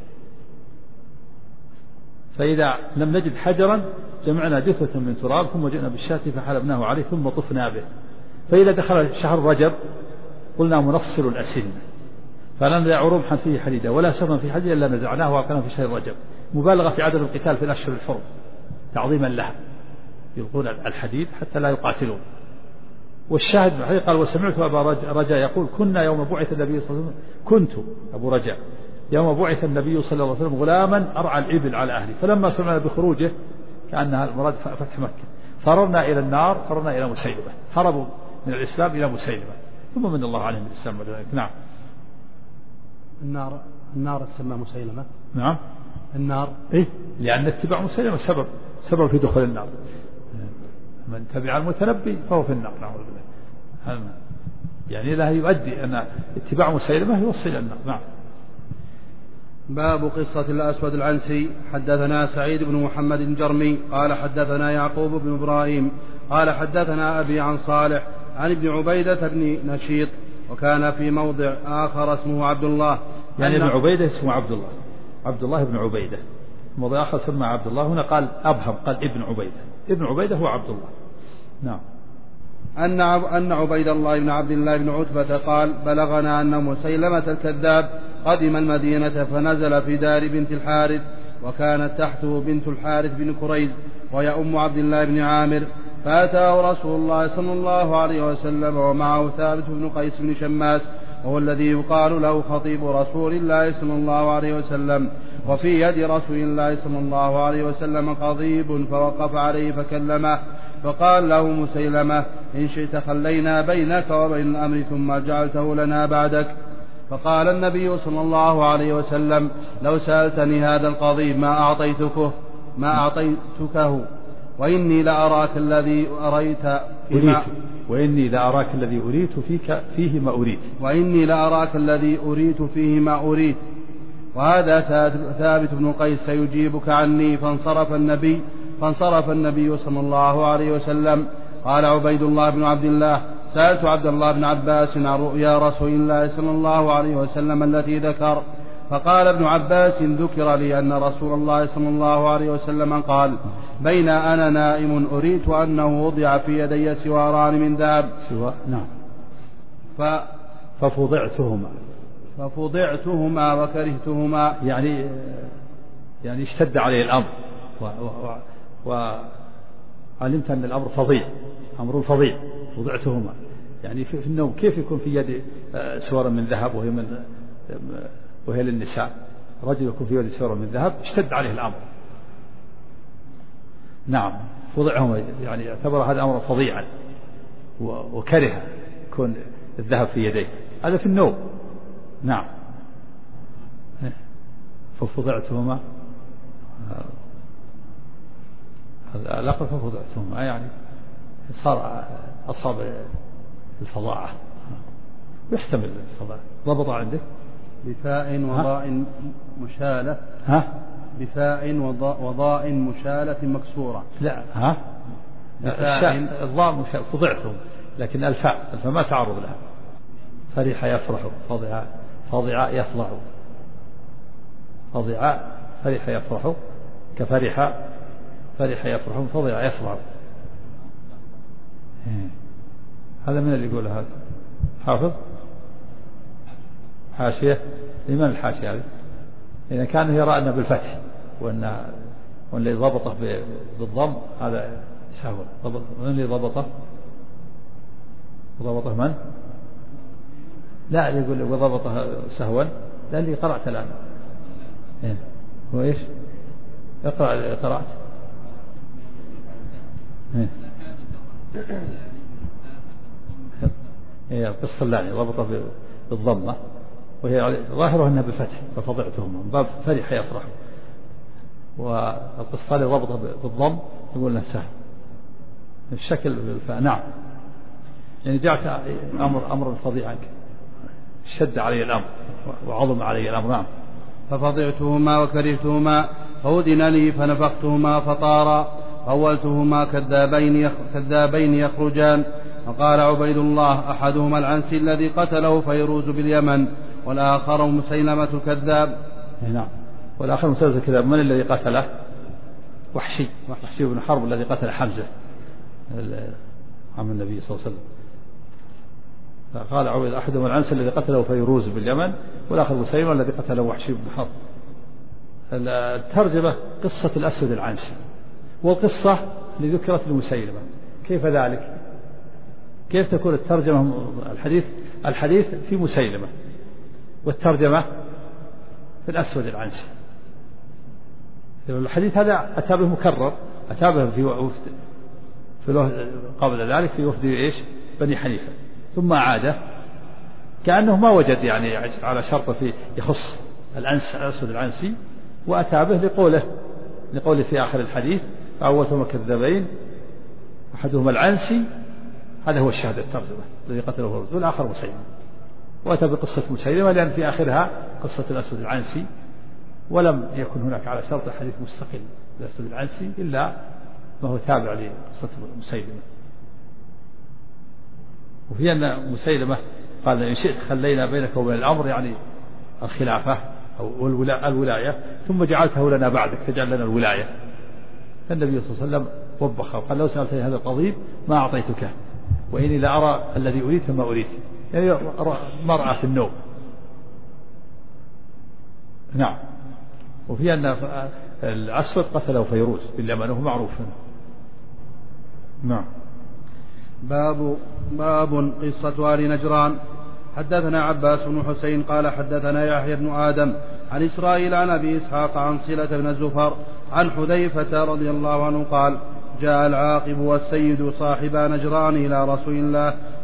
Speaker 2: فإذا لم نجد حجرا جمعنا جثة من تراب ثم جئنا بالشاة فحلبناه عليه ثم طفنا به، فإذا دخل شهر رجب قلنا منصل الأسنة فلا ندع رمحا فيه حديدة ولا سهما فيه حديدة إلا نزعناه وألقيناه في شهر رجب. مبالغة في عدم القتال في الأشهر الحرم تعظيما لها، يلقون الحديد حتى لا يقاتلون. والشاهد بالحديث قال وسمعت أبا رجاء يقول كنا يوم بعث النبي صلى الله عليه وسلم كنت أبو رجاء يوم بعث النبي صلى الله عليه وسلم غلاما أرعى الإبل على أهلي، فلما سمعنا بخروجه كأنها المراد فتح مكة فررنا إلى النار، فررنا إلى مسيلمة، هربوا من الإسلام إلى مسيلمة ثم من الله عليهم بالإسلام. نعم.
Speaker 1: النار تسمى مسيلمة.
Speaker 2: نعم.
Speaker 1: النار
Speaker 2: إيه؟ لأن اتباع مسيلمة سبب في دخول النار. من تبع المتنبي فهو في النار. نعوذ بالله. يعني لا يؤدي أن اتباع مسيلمة يوصل إلى النار. نعم.
Speaker 1: باب قصة الأسود العنسي. حدثنا سعيد بن محمد الجرمي قال حدثنا يعقوب بن إبراهيم قال حدثنا أبي عن صالح عن ابن عبيدة بن نشيط وكان في موضع آخر اسمه عبد الله.
Speaker 2: يعني ابن عبيدة اسمه عبد الله بن عبيدة، موضع آخر اسمه عبد الله. هنا قال أبهم، قال ابن عبيدة هو عبد الله. نعم.
Speaker 1: أن عبيد الله بن عبد الله بن عتبة قال بلغنا أن مسيلمة الكذاب قدم المدينة فنزل في دار بنت الحارث، وكانت تحته بنت الحارث بن كريز وهي أم عبد الله بن عامر، فأتاه رسول الله صلى الله عليه وسلم ومعه ثابت بن قيس بن شماس وهو الذي يقال له خطيب رسول الله صلى الله عليه وسلم، وفي يد رسول الله صلى الله عليه وسلم قضيب، فوقف عليه فكلمه فقال له مسيلمة إن شئت خلينا بينك وبين الأمر ثم جعلته لنا بعدك. فقال النبي صلى الله عليه وسلم: لو سألتني هذا القضيب ما أعطيتكه وإني لأراك الذي أريت
Speaker 2: وإني لأراك الذي أريت فيه ما أريت.
Speaker 1: وهذا ثابت بن قيس سيجيبك عني. فانصرف النبي صلى الله عليه وسلم. قال عبيد الله بن عبد الله: سألت عبد الله بن عباس عن رؤيا رسول الله صلى الله عليه وسلم التي ذكر، فقال ابن عباس: ذكر لي أن رسول الله صلى الله عليه وسلم قال: بين أنا نائم أريت أنه وضع في يدي سواران من ذهب. ففضعتهما وكرهتهما،
Speaker 2: يعني اشتد عليه الأمر وعلمت أن الأمر أمر فظيع. وضعتهما يعني في النوم، كيف يكون في يد سوار من ذهب وهي للنساء؟ رجل يكون في يد سوار من ذهب، اشتد عليه الأمر. نعم، فضعهما يعني اعتبر هذا أمر فظيعا وكره يكون الذهب في يديه، هذا في النوم. نعم، ففضعتهما لقد ففضعتهما يعني صار أصاب الفظاعة، يحتمل الفظاعة. ضبط عندك
Speaker 1: بفاء وضاء مشالة. بفاء وضاء مشالة مكسورة.
Speaker 2: لا، الضاء فضعتهم، لكن الفاء ما تعرض لها. فرح يفرح، فضع يفضع. فضع فرح يفرح، كفرح يفرح، فضع يفضع. هذا من اللي يقول هذا؟ حافظ حاشية. لمن الحاشية هذه؟ إذا كان يرى أنه بالفتح وأن اللي ضبطه بالضم هذا سهوا. من اللي ضبطه من؟ لا، اللي يقول وضبطه سهوا، لا، اللي قرأت الآن. هو إيش؟ اقرأ اللي قرأت. القصة اللاني ضبطه بالضمة، وهي ظاهرها أنها بفتح، ففضعتهم من باب فرح يفرح. والقصة اللي ضبطه بالضم يقول له سهل الشكل. نعم، يعني جاءت أمر فظيع عنك، شد علي الأمر وعظم علي الأمر. نعم.
Speaker 1: ففضعتهما وكرهتهما، فأذن لي فنفختهما فطارا، فأولتهما كذابين يخرجان. وقال عبيد الله: أحدهما العنسي الذي قتله فيروز باليمن، والآخر مسيلمة الكذاب.
Speaker 2: نعم، والآخر مسيلمة الكذاب. من الذي قتله؟ وحشي بن حرب الذي قتل حمزة عم النبي صلى الله عليه وسلم. قال عبيد: أحدهما العنسي الذي قتله فيروز باليمن، والآخر مسيلمة الذي قتله وحشي بن حرب. الترجمة قصة الأسود العنسي، والقصة اللي ذكرت لمسيلمة. كيف ذلك؟ كيف تكون الترجمة؟ الحديث في مسيلمة، والترجمة في الأسود العنسي. الحديث هذا أتى به مكرر، أتى به في قبل ذلك في وفد بني حنيفة، ثم عاد كأنه ما وجد يعني على شرطه في يخص الأسود العنسي، وأتى به لقوله في آخر الحديث: فأولتهما كذابين أحدهما العنسي. هذا هو الشاهد الترجمة الذي قتله الرجل، والآخر مسيلمة. وأتى بقصة مسيلمة لأن في آخرها قصة الأسود العنسي، ولم يكن هناك على شرط حديث مستقل الأسود العنسي إلا ما هو تابع لقصة مسيلمة. وفي أن مسيلمة قال: إن شئت خلينا بينك وبين الأمر، يعني الخلافة أو الولاية، ثم جعلته لنا بعدك، تجعل لنا الولاية. فالنبي صلى الله عليه وسلم وبخه وقال: لو سألتني هذا القضيب ما أعطيتك، وإني لأرى الذي أريد ما أريد، يعني مرأة في النوم. نعم. وفي أن الأسود قتله فيروز باليمن، وهو معروف. نعم.
Speaker 1: باب قصة آل نجران. حدثنا عباس بن حسين قال حدثنا يحيى بن آدم عن إسرائيل عن أبي إسحاق عن صلة بن زفر عن حذيفة رضي الله عنه قال: جاء العاقب والسيد صاحبا نجران إلى رسول الله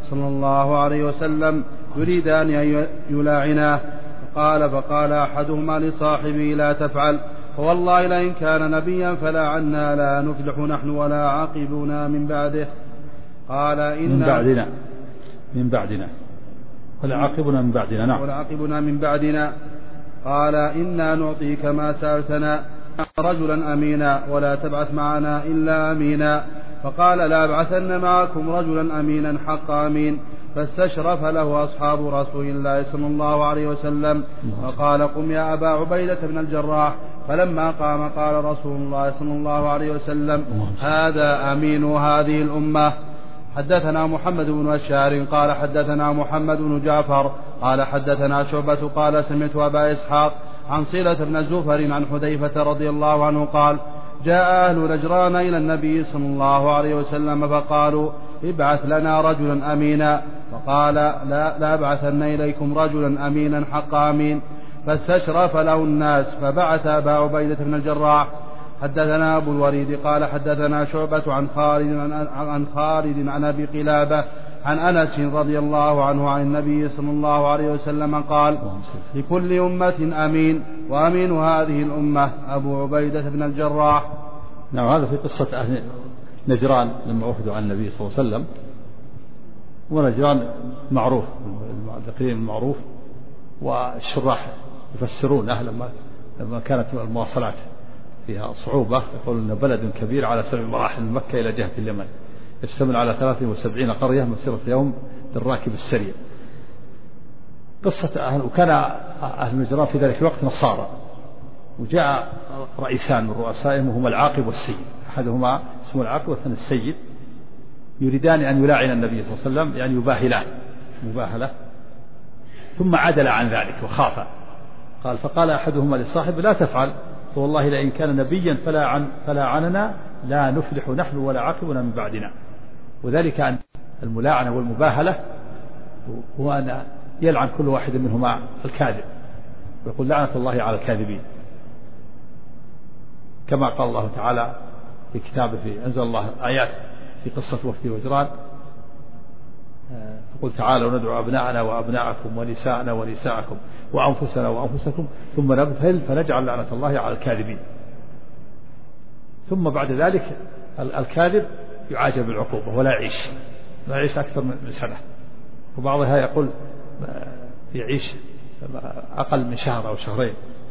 Speaker 1: صلى الله عليه وسلم يريدان أن يلاعناه، فقال أحدهما لصاحبه لا تفعل، فوالله لئن كان نبيا فلا عنا لا نفلح نحن ولا عاقبنا من بعده. قال
Speaker 2: من بعدنا ولا عاقبنا من بعدنا. نعم.
Speaker 1: ولا عاقبنا من بعدنا. قال إنا نعطيك ما سألتنا رجلا أمينا ولا تبعث معنا إلا أمينا. فقال لا أبعثن معكم رجلا أمينا حق أمين. فاستشرف له أصحاب رسول الله صلى الله عليه وسلم وقال قم يا أبا عبيدة بن الجراح. فلما قام قال رسول الله صلى الله عليه وسلم هذا أمين هذه الأمة. حدثنا محمد بن بشار قال حدثنا محمد بن جعفر قال حدثنا شعبة قال سمعت أبا إسحاق عن صلة بن زفر عن حذيفة رضي الله عنه قال جاء أهل نجران إلى النبي صلى الله عليه وسلم فقالوا ابعث لنا رجلا أمينا. فقال لا أبعثن إليكم رجلا أمينا حق أمين. فاستشرف له الناس فبعث أبا عبيدة بن الجراح. حدثنا أبو الوليد قال حدثنا شعبة عن خالد عن أبي قلابة عن أنس رضي الله عنه عن النبي صلى الله عليه وسلم قال لكل أمة أمين وأمين هذه الأمة أبو عبيدة بن الجراح.
Speaker 2: نعم. هذا في قصة أهل نجران لما وفدوا عن النبي صلى الله عليه وسلم. ونجران معروف الإقليم معروف، والشراح يفسرون لما كانت المواصلات فيها صعوبة يقول إن بلد كبير على 7 مراحل من مكة إلى جهة اليمن يشتمل على 73 قرية مسيرة يوم للراكب السريع. قصة وكان أهل نجران في ذلك الوقت نصارى، وجاء رئيسان من رؤسائهم وهما العاقب والسيد، أحدهما اسمه العاقب والثاني السيد، يريدان أن يلاعن النبي صلى الله عليه وسلم يعني يباهلاه مباهلة، ثم عدل عن ذلك وخاف. فقال أحدهما لصاحبه لا تفعل، فوالله لئن كان نبيا فلا عننا لا نفلح نحن ولا عاقبنا من بعدنا. وذلك أن الملاعنة والمباهلة هو أن يلعن كل واحد منهما الكاذب، ويقول لعنة الله على الكاذبين، كما قال الله تعالى في كتابه في أنزل الله آيات في قصة وفد نجران فقل تعالوا ندعو أبناءنا وأبناءكم ونساءنا ونساءكم وأنفسنا وأنفسكم ثم نبتهل فنجعل لعنة الله على الكاذبين. ثم بعد ذلك الكاذب يعاجل بالعقوبة ولا يعيش أكثر من سنة، وبعضها يقول يعيش أقل من شهر أو شهرين.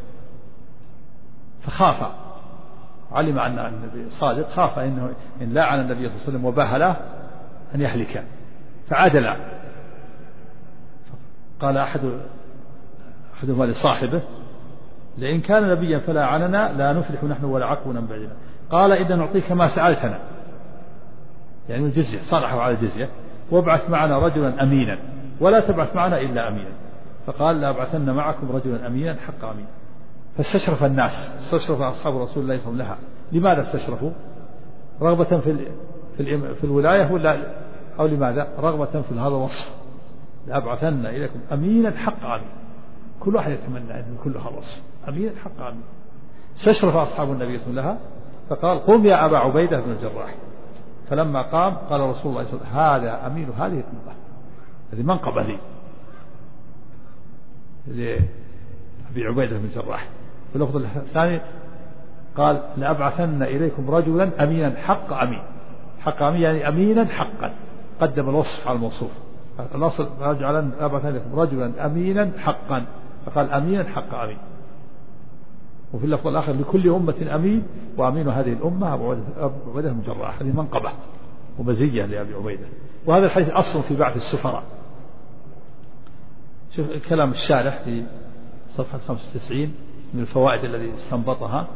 Speaker 2: فخاف، علم أن النبي صادق، خاف إنه إن لاعن النبي صلى الله عليه وسلم وباهله أن يهلك، فعدل. قال أحدهما لصاحبه لئن كان نبيا فلا عننا لا نفلح نحن ولا عقبنا من بعدنا. قال إذا نعطيك ما سألتنا، يعني الجزية، صالحوا على الجزية، وابعث معنا رجلا أمينا ولا تبعث معنا إلا أمينا. فقال لا أبعثن معكم رجلا أمينا حق أمين. فاستشرف الناس، استشرف أصحاب رسول الله صلى الله عليه وسلم. لماذا استشرفوا؟ رغبة في الولاية ولا أو لماذا؟ رغبة في هذا الوصف، لأبعثن إليكم أمينا حق أمين. كل واحد يتمنى أن يكون له هذا الوصف، أمينا حق أمين. استشرف أصحاب النبي صلى الله عليه وسلم فقال قم يا أبا عبيدة بن الجراح. فلما قام قال رسول الله صلى الله عليه وسلم هذا أمين هذه الأمة. هذه منقبة لأبي عبيدة بن الجراح. في اللفظ الثاني قال لأبعثن إليكم رجلا أمينا حق أمين. حق أمين يعني أمينا حقا، قدم الوصف على الموصوف. الأصل أجعلن أبعثن إليكم رجلا أمينا حقا، فقال أمينا حق أمين. وفي اللفظ الآخر لكل أمة أمين وأمين هذه الأمة أبو عبيدة بن الجراح. هذه منقبة ومزية لأبي عبيدة. وهذا الحديث أصل في بعث السفراء. شوف كلام الشارح في صفحة 95 من الفوائد الذي استنبطها،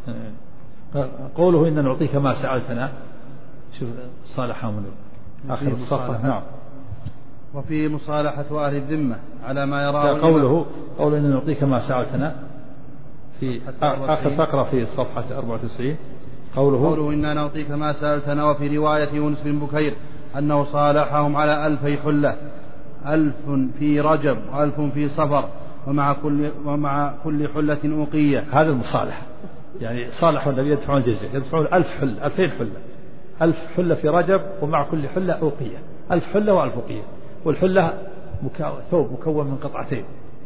Speaker 2: قوله إن نعطيك ما سألتنا. شوف صالحة من آخر الصفحة. نعم.
Speaker 1: وفي مصالحة أهل الذمة على ما يراه.
Speaker 2: قوله إن نعطيك ما سألتنا في آخر فقرة في صفحة 94.
Speaker 1: قوله إنا نعطيك ما سألتنا. وفي رواية يونس بن بكير أنه صالحهم على 1000 حلة، 1000 في رجب و1000 في صفر، ومع كل حلة أوقية.
Speaker 2: هذا المصالحة، يعني صالحوا النبي يدفعون الجزية، يدفعون 1000 حلة، 2000 حلة، 1000 حلة في رجب ومع كل حلة أوقية. 1000 حلة و1000 أقية. والحلة ثوب مكون من قطعتين،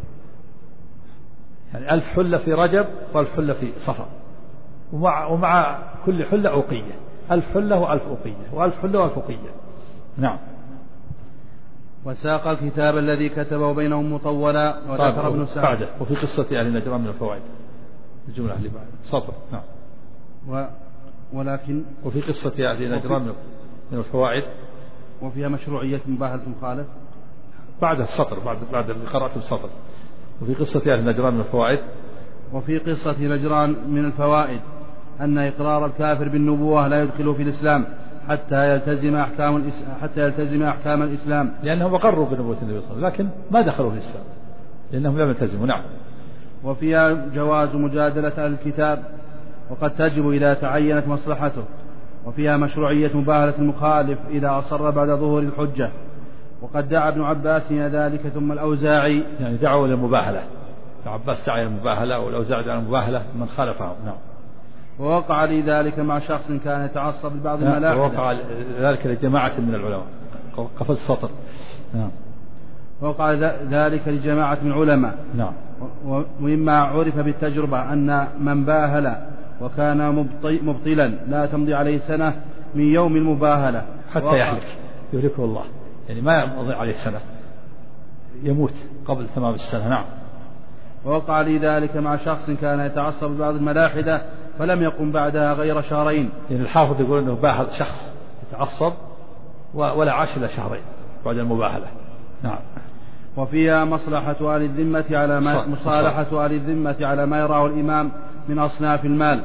Speaker 2: يعني 1000 حلة في رجب و1000 حلة في صفر، ومع كل حلة أوقية، 1000 حلة و1000 أوقية، و1000 حلة و1000 أوقية. نعم.
Speaker 1: وساق الكتاب الذي كتبه بينهم مطولا. وذكر ابن سعد
Speaker 2: بعده وفي قصة أهل نجران من الفوائد، الجملة اللي بعد سطر. نعم.
Speaker 1: ولكن
Speaker 2: وفي قصة أهل نجران من الفوائد
Speaker 1: وفيها مشروعية مباهلة المخالف.
Speaker 2: بعد السطر، بعد اللي قرأت السطر. وفي قصة أهل نجران من الفوائد.
Speaker 1: وفي قصة نجران من الفوائد أن إقرار الكافر بالنبوة لا يدخله في الإسلام حتى يلتزم أحكام الإسلام،
Speaker 2: لأنهم أقروا بنبوة النبي صلى الله عليه وسلم، لكن ما دخلوا في الإسلام لأنهم لم يلتزموا. نعم.
Speaker 1: وفيها جواز مجادلة أهل الكتاب وقد تجب إذا تعينت مصلحته. وفيها مشروعية مباهلة المخالف إذا أصر بعد ظهور الحجة، وقد دعا ابن عباس إلى ذلك ثم الأوزاعي،
Speaker 2: يعني دعوا للمباهلة. ابن عباس دعا للمباهلة والأوزاعي دعا للمباهلة من خالفهم. نعم.
Speaker 1: ووقع لي ذلك مع شخص كان يتعصب لبعض الملاحدة.
Speaker 2: ووقع ذلك لجماعة من العلماء. قفز السطر. نعم.
Speaker 1: ووقع ذلك لجماعة من العلماء.
Speaker 2: نعم.
Speaker 1: ومما عرف بالتجربة أن من باهل وكان مبطلا لا تمضي عليه سنة من يوم المباهلة
Speaker 2: حتى يهلك، يهلكه الله، يعني ما يمضي عليه سنة، يموت قبل تمام السنة. نعم.
Speaker 1: ووقع لي ذلك مع شخص كان يتعصب ببعض الملاحدة فلم يقم بعدها غير شهرين.
Speaker 2: يعني الحافظ يقول أنه باهل شخص يتعصب ولا عاش إلا شهرين بعد المباهلة. نعم.
Speaker 1: وفيها مصالحة أهل الذمة على ما يراه الإمام من أصناف المال،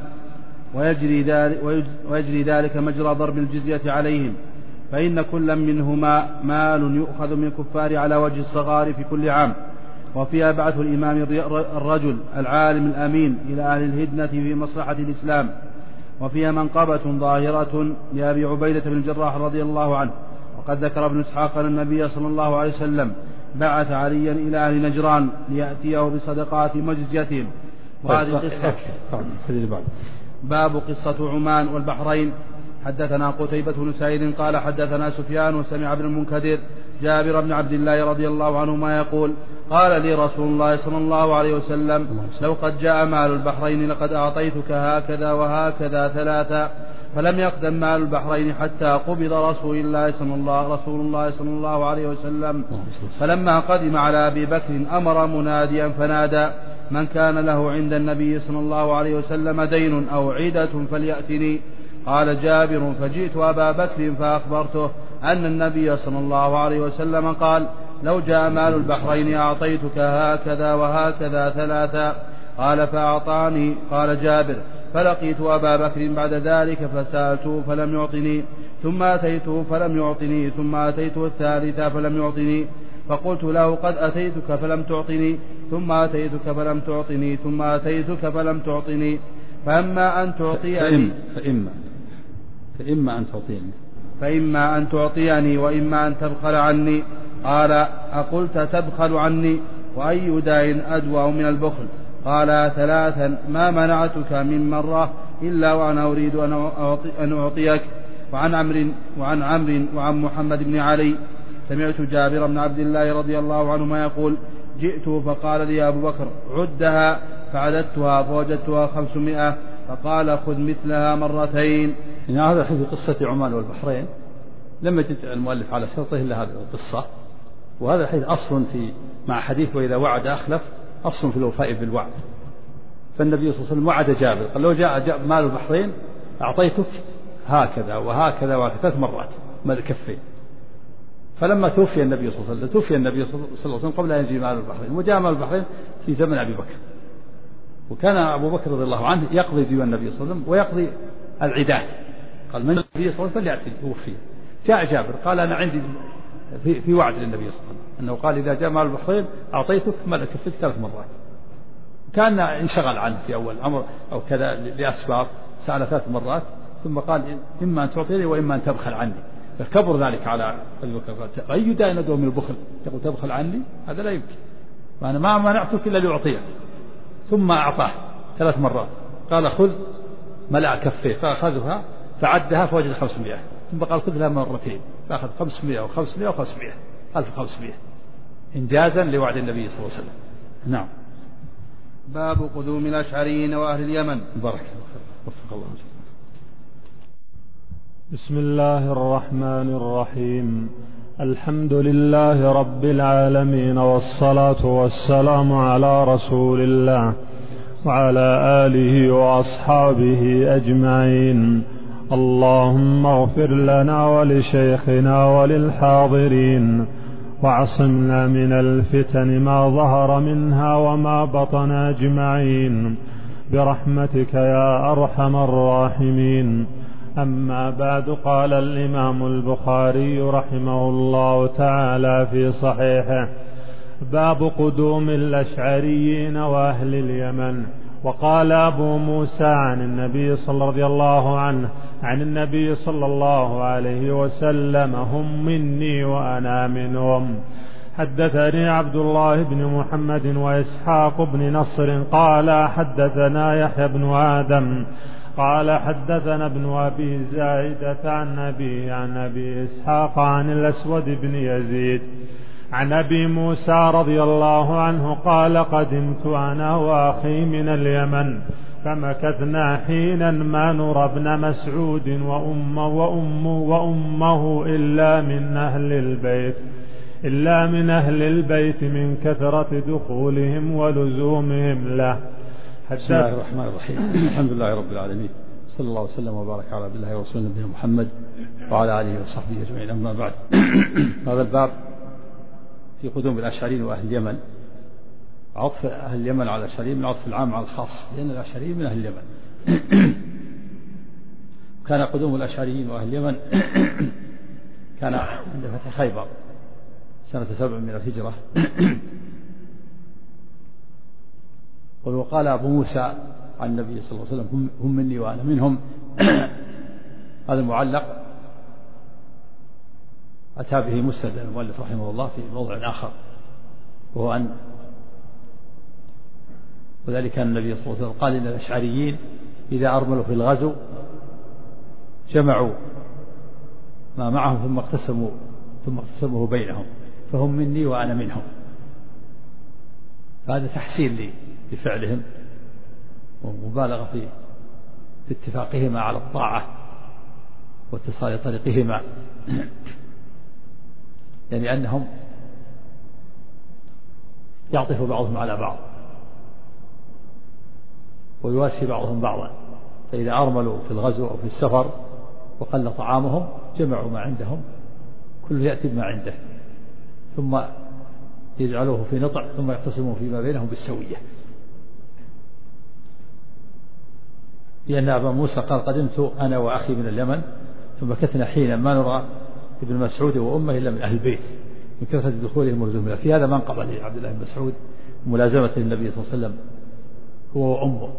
Speaker 1: ويجري ذلك مجرى ضرب الجزية عليهم، فإن كل منهما مال يؤخذ من الكفار على وجه الصغار في كل عام. وفيها بعث الإمام الرجل العالم الأمين إلى أهل الهدنة في مصلحة الإسلام. وفيها منقبة ظاهرة لأبي عبيدة بن الجراح رضي الله عنه. وقد ذكر ابن إسحاق أن النبي صلى الله عليه وسلم بعث عليا إلى أهل نجران ليأتيه بصدقات وجزيتهم. وهذه قصة. باب قصة عمان والبحرين. حدثنا قتيبة بن سعيد قال حدثنا سفيان وسمع ابن المنكدر جابر بن عبد الله رضي الله عنهما يقول قال لي رسول الله صلى الله عليه وسلم لو قد جاء مال البحرين لقد أعطيتك هكذا وهكذا ثلاثا، فلم يقدم مال البحرين حتى قبض رسول الله صلى الله عليه وسلم. فلما قدم على أبي بكر أمر مناديا فنادى من كان له عند النبي صلى الله عليه وسلم دين أو عدة فليأتني. قال جابر فجئت أبا بكر فأخبرته أن النبي صلى الله عليه وسلم قال لو جاء مال البحرين أعطيتك هكذا وهكذا ثلاثا. قال فأعطاني. قال جابر فلقيت أبا بكر بعد ذلك فسألته فلم يعطني، ثم أتيته فلم يعطني، ثم أتيته الثالثة فلم يعطني، فقلت له قد أتيتك فلم تعطني، ثم أتيتك فلم تعطني، ثم أتيتك فلم تعطني، فإما أن تعطيني فإما أن تعطيني وإما أن تبخل عني. قال أقلت تبخل عني وأي داء أدوى من البخل؟ قال ثلاثا ما منعتك من مرة إلا وأنا أريد أن أعطيك. وعن عمرو وعن محمد بن علي سمعت جابر بن عبد الله رضي الله عنهما يقول جئت فقال لي أبو بكر عدها، فعددتها فوجدتها 500، فقال خذ مثلها مرتين.
Speaker 2: يعني هذا في قصة عمان والبحرين لم يجد المؤلف على شرطه إلا هذه القصة، وهذا الحديث أصل مع حديث وإذا وعد أخلف، أصل في الوفاء بالوعد. فالنبي صلى الله عليه وسلم وعد جابر قال لو جاء مال البحرين أعطيتك هكذا وهكذا وهكذا 3 مرات مال كفين. فلما توفي النبي صلى الله عليه وسلم قبل أن يجي مال البحرين، وجاء مال البحرين في زمن أبي بكر، وكان أبو بكر رضي الله عنه يقضي ديوان النبي صلى الله عليه وسلم ويقضي العدات. قال من النبي صلى الله عليه وسلم فليأتي توفي. جاء جابر قال أنا عندي في وعد للنبي صلى الله عليه وسلم أنه قال إذا جاء مال البحرين أعطيتك مال كفيك 3 مرات. كان انشغل عنه في أول الأمر أو كذا لأسباب، سأل 3 مرات ثم قال إما أن تعطيني وإما أن تبخل عني. فكبر ذلك على أبي بكر قال أي داء ندعو من البخل تقول تبخل عني؟ هذا لا يمكن، وأنا ما منعتك إلا لأعطيك. ثم أعطاه 3 مرات قال خذ ملأ كفيه، فأخذها فعدها فوجد 500. ثم قال خذها مرتين، فأخذ 500 أو 500 أو 500 1500 إنجازا لوعد النبي صلى الله عليه وسلم. نعم.
Speaker 1: باب قدوم الأشعريين وأهل اليمن.
Speaker 2: بارك الله، وفق الله.
Speaker 3: بسم الله الرحمن الرحيم. الحمد لله رب العالمين، والصلاة والسلام على رسول الله وعلى آله وأصحابه أجمعين. اللهم اغفر لنا ولشيخنا وللحاضرين، واعصمنا من الفتن ما ظهر منها وما بطن أجمعين برحمتك يا أرحم الراحمين. أما بعد، قال الإمام البخاري رحمه الله تعالى في صحيحه: باب قدوم الأشعريين وأهل اليمن. وقال أبو موسى عن النبي صلى الله عليه وسلم: هم مني وأنا منهم. حدثني عبد الله بن محمد وإسحاق بن نصر قال حدثنا يحيى بن آدم قال حدثنا ابن أبي زائدة عن أبي إسحاق عن الأسود بن يزيد عن أبي موسى رضي الله عنه قال: قدمت أنا وأخي من اليمن، فمكثنا حينا ما نرى ابن مسعود وأمه إلا من أهل البيت من كثرة دخولهم ولزومهم له.
Speaker 2: بسم الله الرحمن الرحيم. الحمد لله رب العالمين، صلى الله وسلم وبارك على عبد الله ورسوله نبينا محمد وعلى آله وصحبه أجمعين. أما بعد، هذا الباب في قدوم الأشعريين وأهل اليمن. عطف أهل اليمن على الأشعريين من عطف العام على الخاص، لأن الأشعريين من أهل اليمن. كان قدوم الأشعريين وأهل اليمن كان عند فتح خيبر سنة 7 من الهجرة. وقال أبو موسى عن النبي صلى الله عليه وسلم: هم مني وأنا منهم. هذا المعلق أتى به مسند المؤلف رحمه الله في موضع آخر، وهو أن وذلك أن النبي صلى الله عليه وسلم قال: إن الأشعريين إذا أرملوا في الغزو جمعوا ما معهم ثم اقتسموه بينهم، فهم مني وأنا منهم. فهذا تحسين لفعلهم ومبالغة في اتفاقهما على الطاعة واتصال طريقهما، يعني أنهم يعطف بعضهم على بعض ويواسي بعضهم بعضا. فإذا أرملوا في الغزو أو في السفر وقل طعامهم جمعوا ما عندهم، كل يأتي ما عنده، ثم يجعلوه في نطع، ثم يقتسموا فيما بينهم بالسوية. لأن أبا موسى قال: قدمت أنا وأخي من اليمن، ثم مكثنا حينا ما نرى ابن مسعود وأمه إلا من أهل البيت من كثرة دخولهم ولزومهم. في هذا منقبة لعبد الله بن مسعود ملازمة النبي صلى الله عليه وسلم هو وأمه،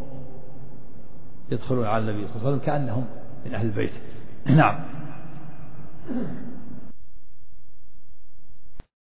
Speaker 2: يدخلون على النبي صلى الله عليه وسلم كأنهم من أهل البيت. نعم.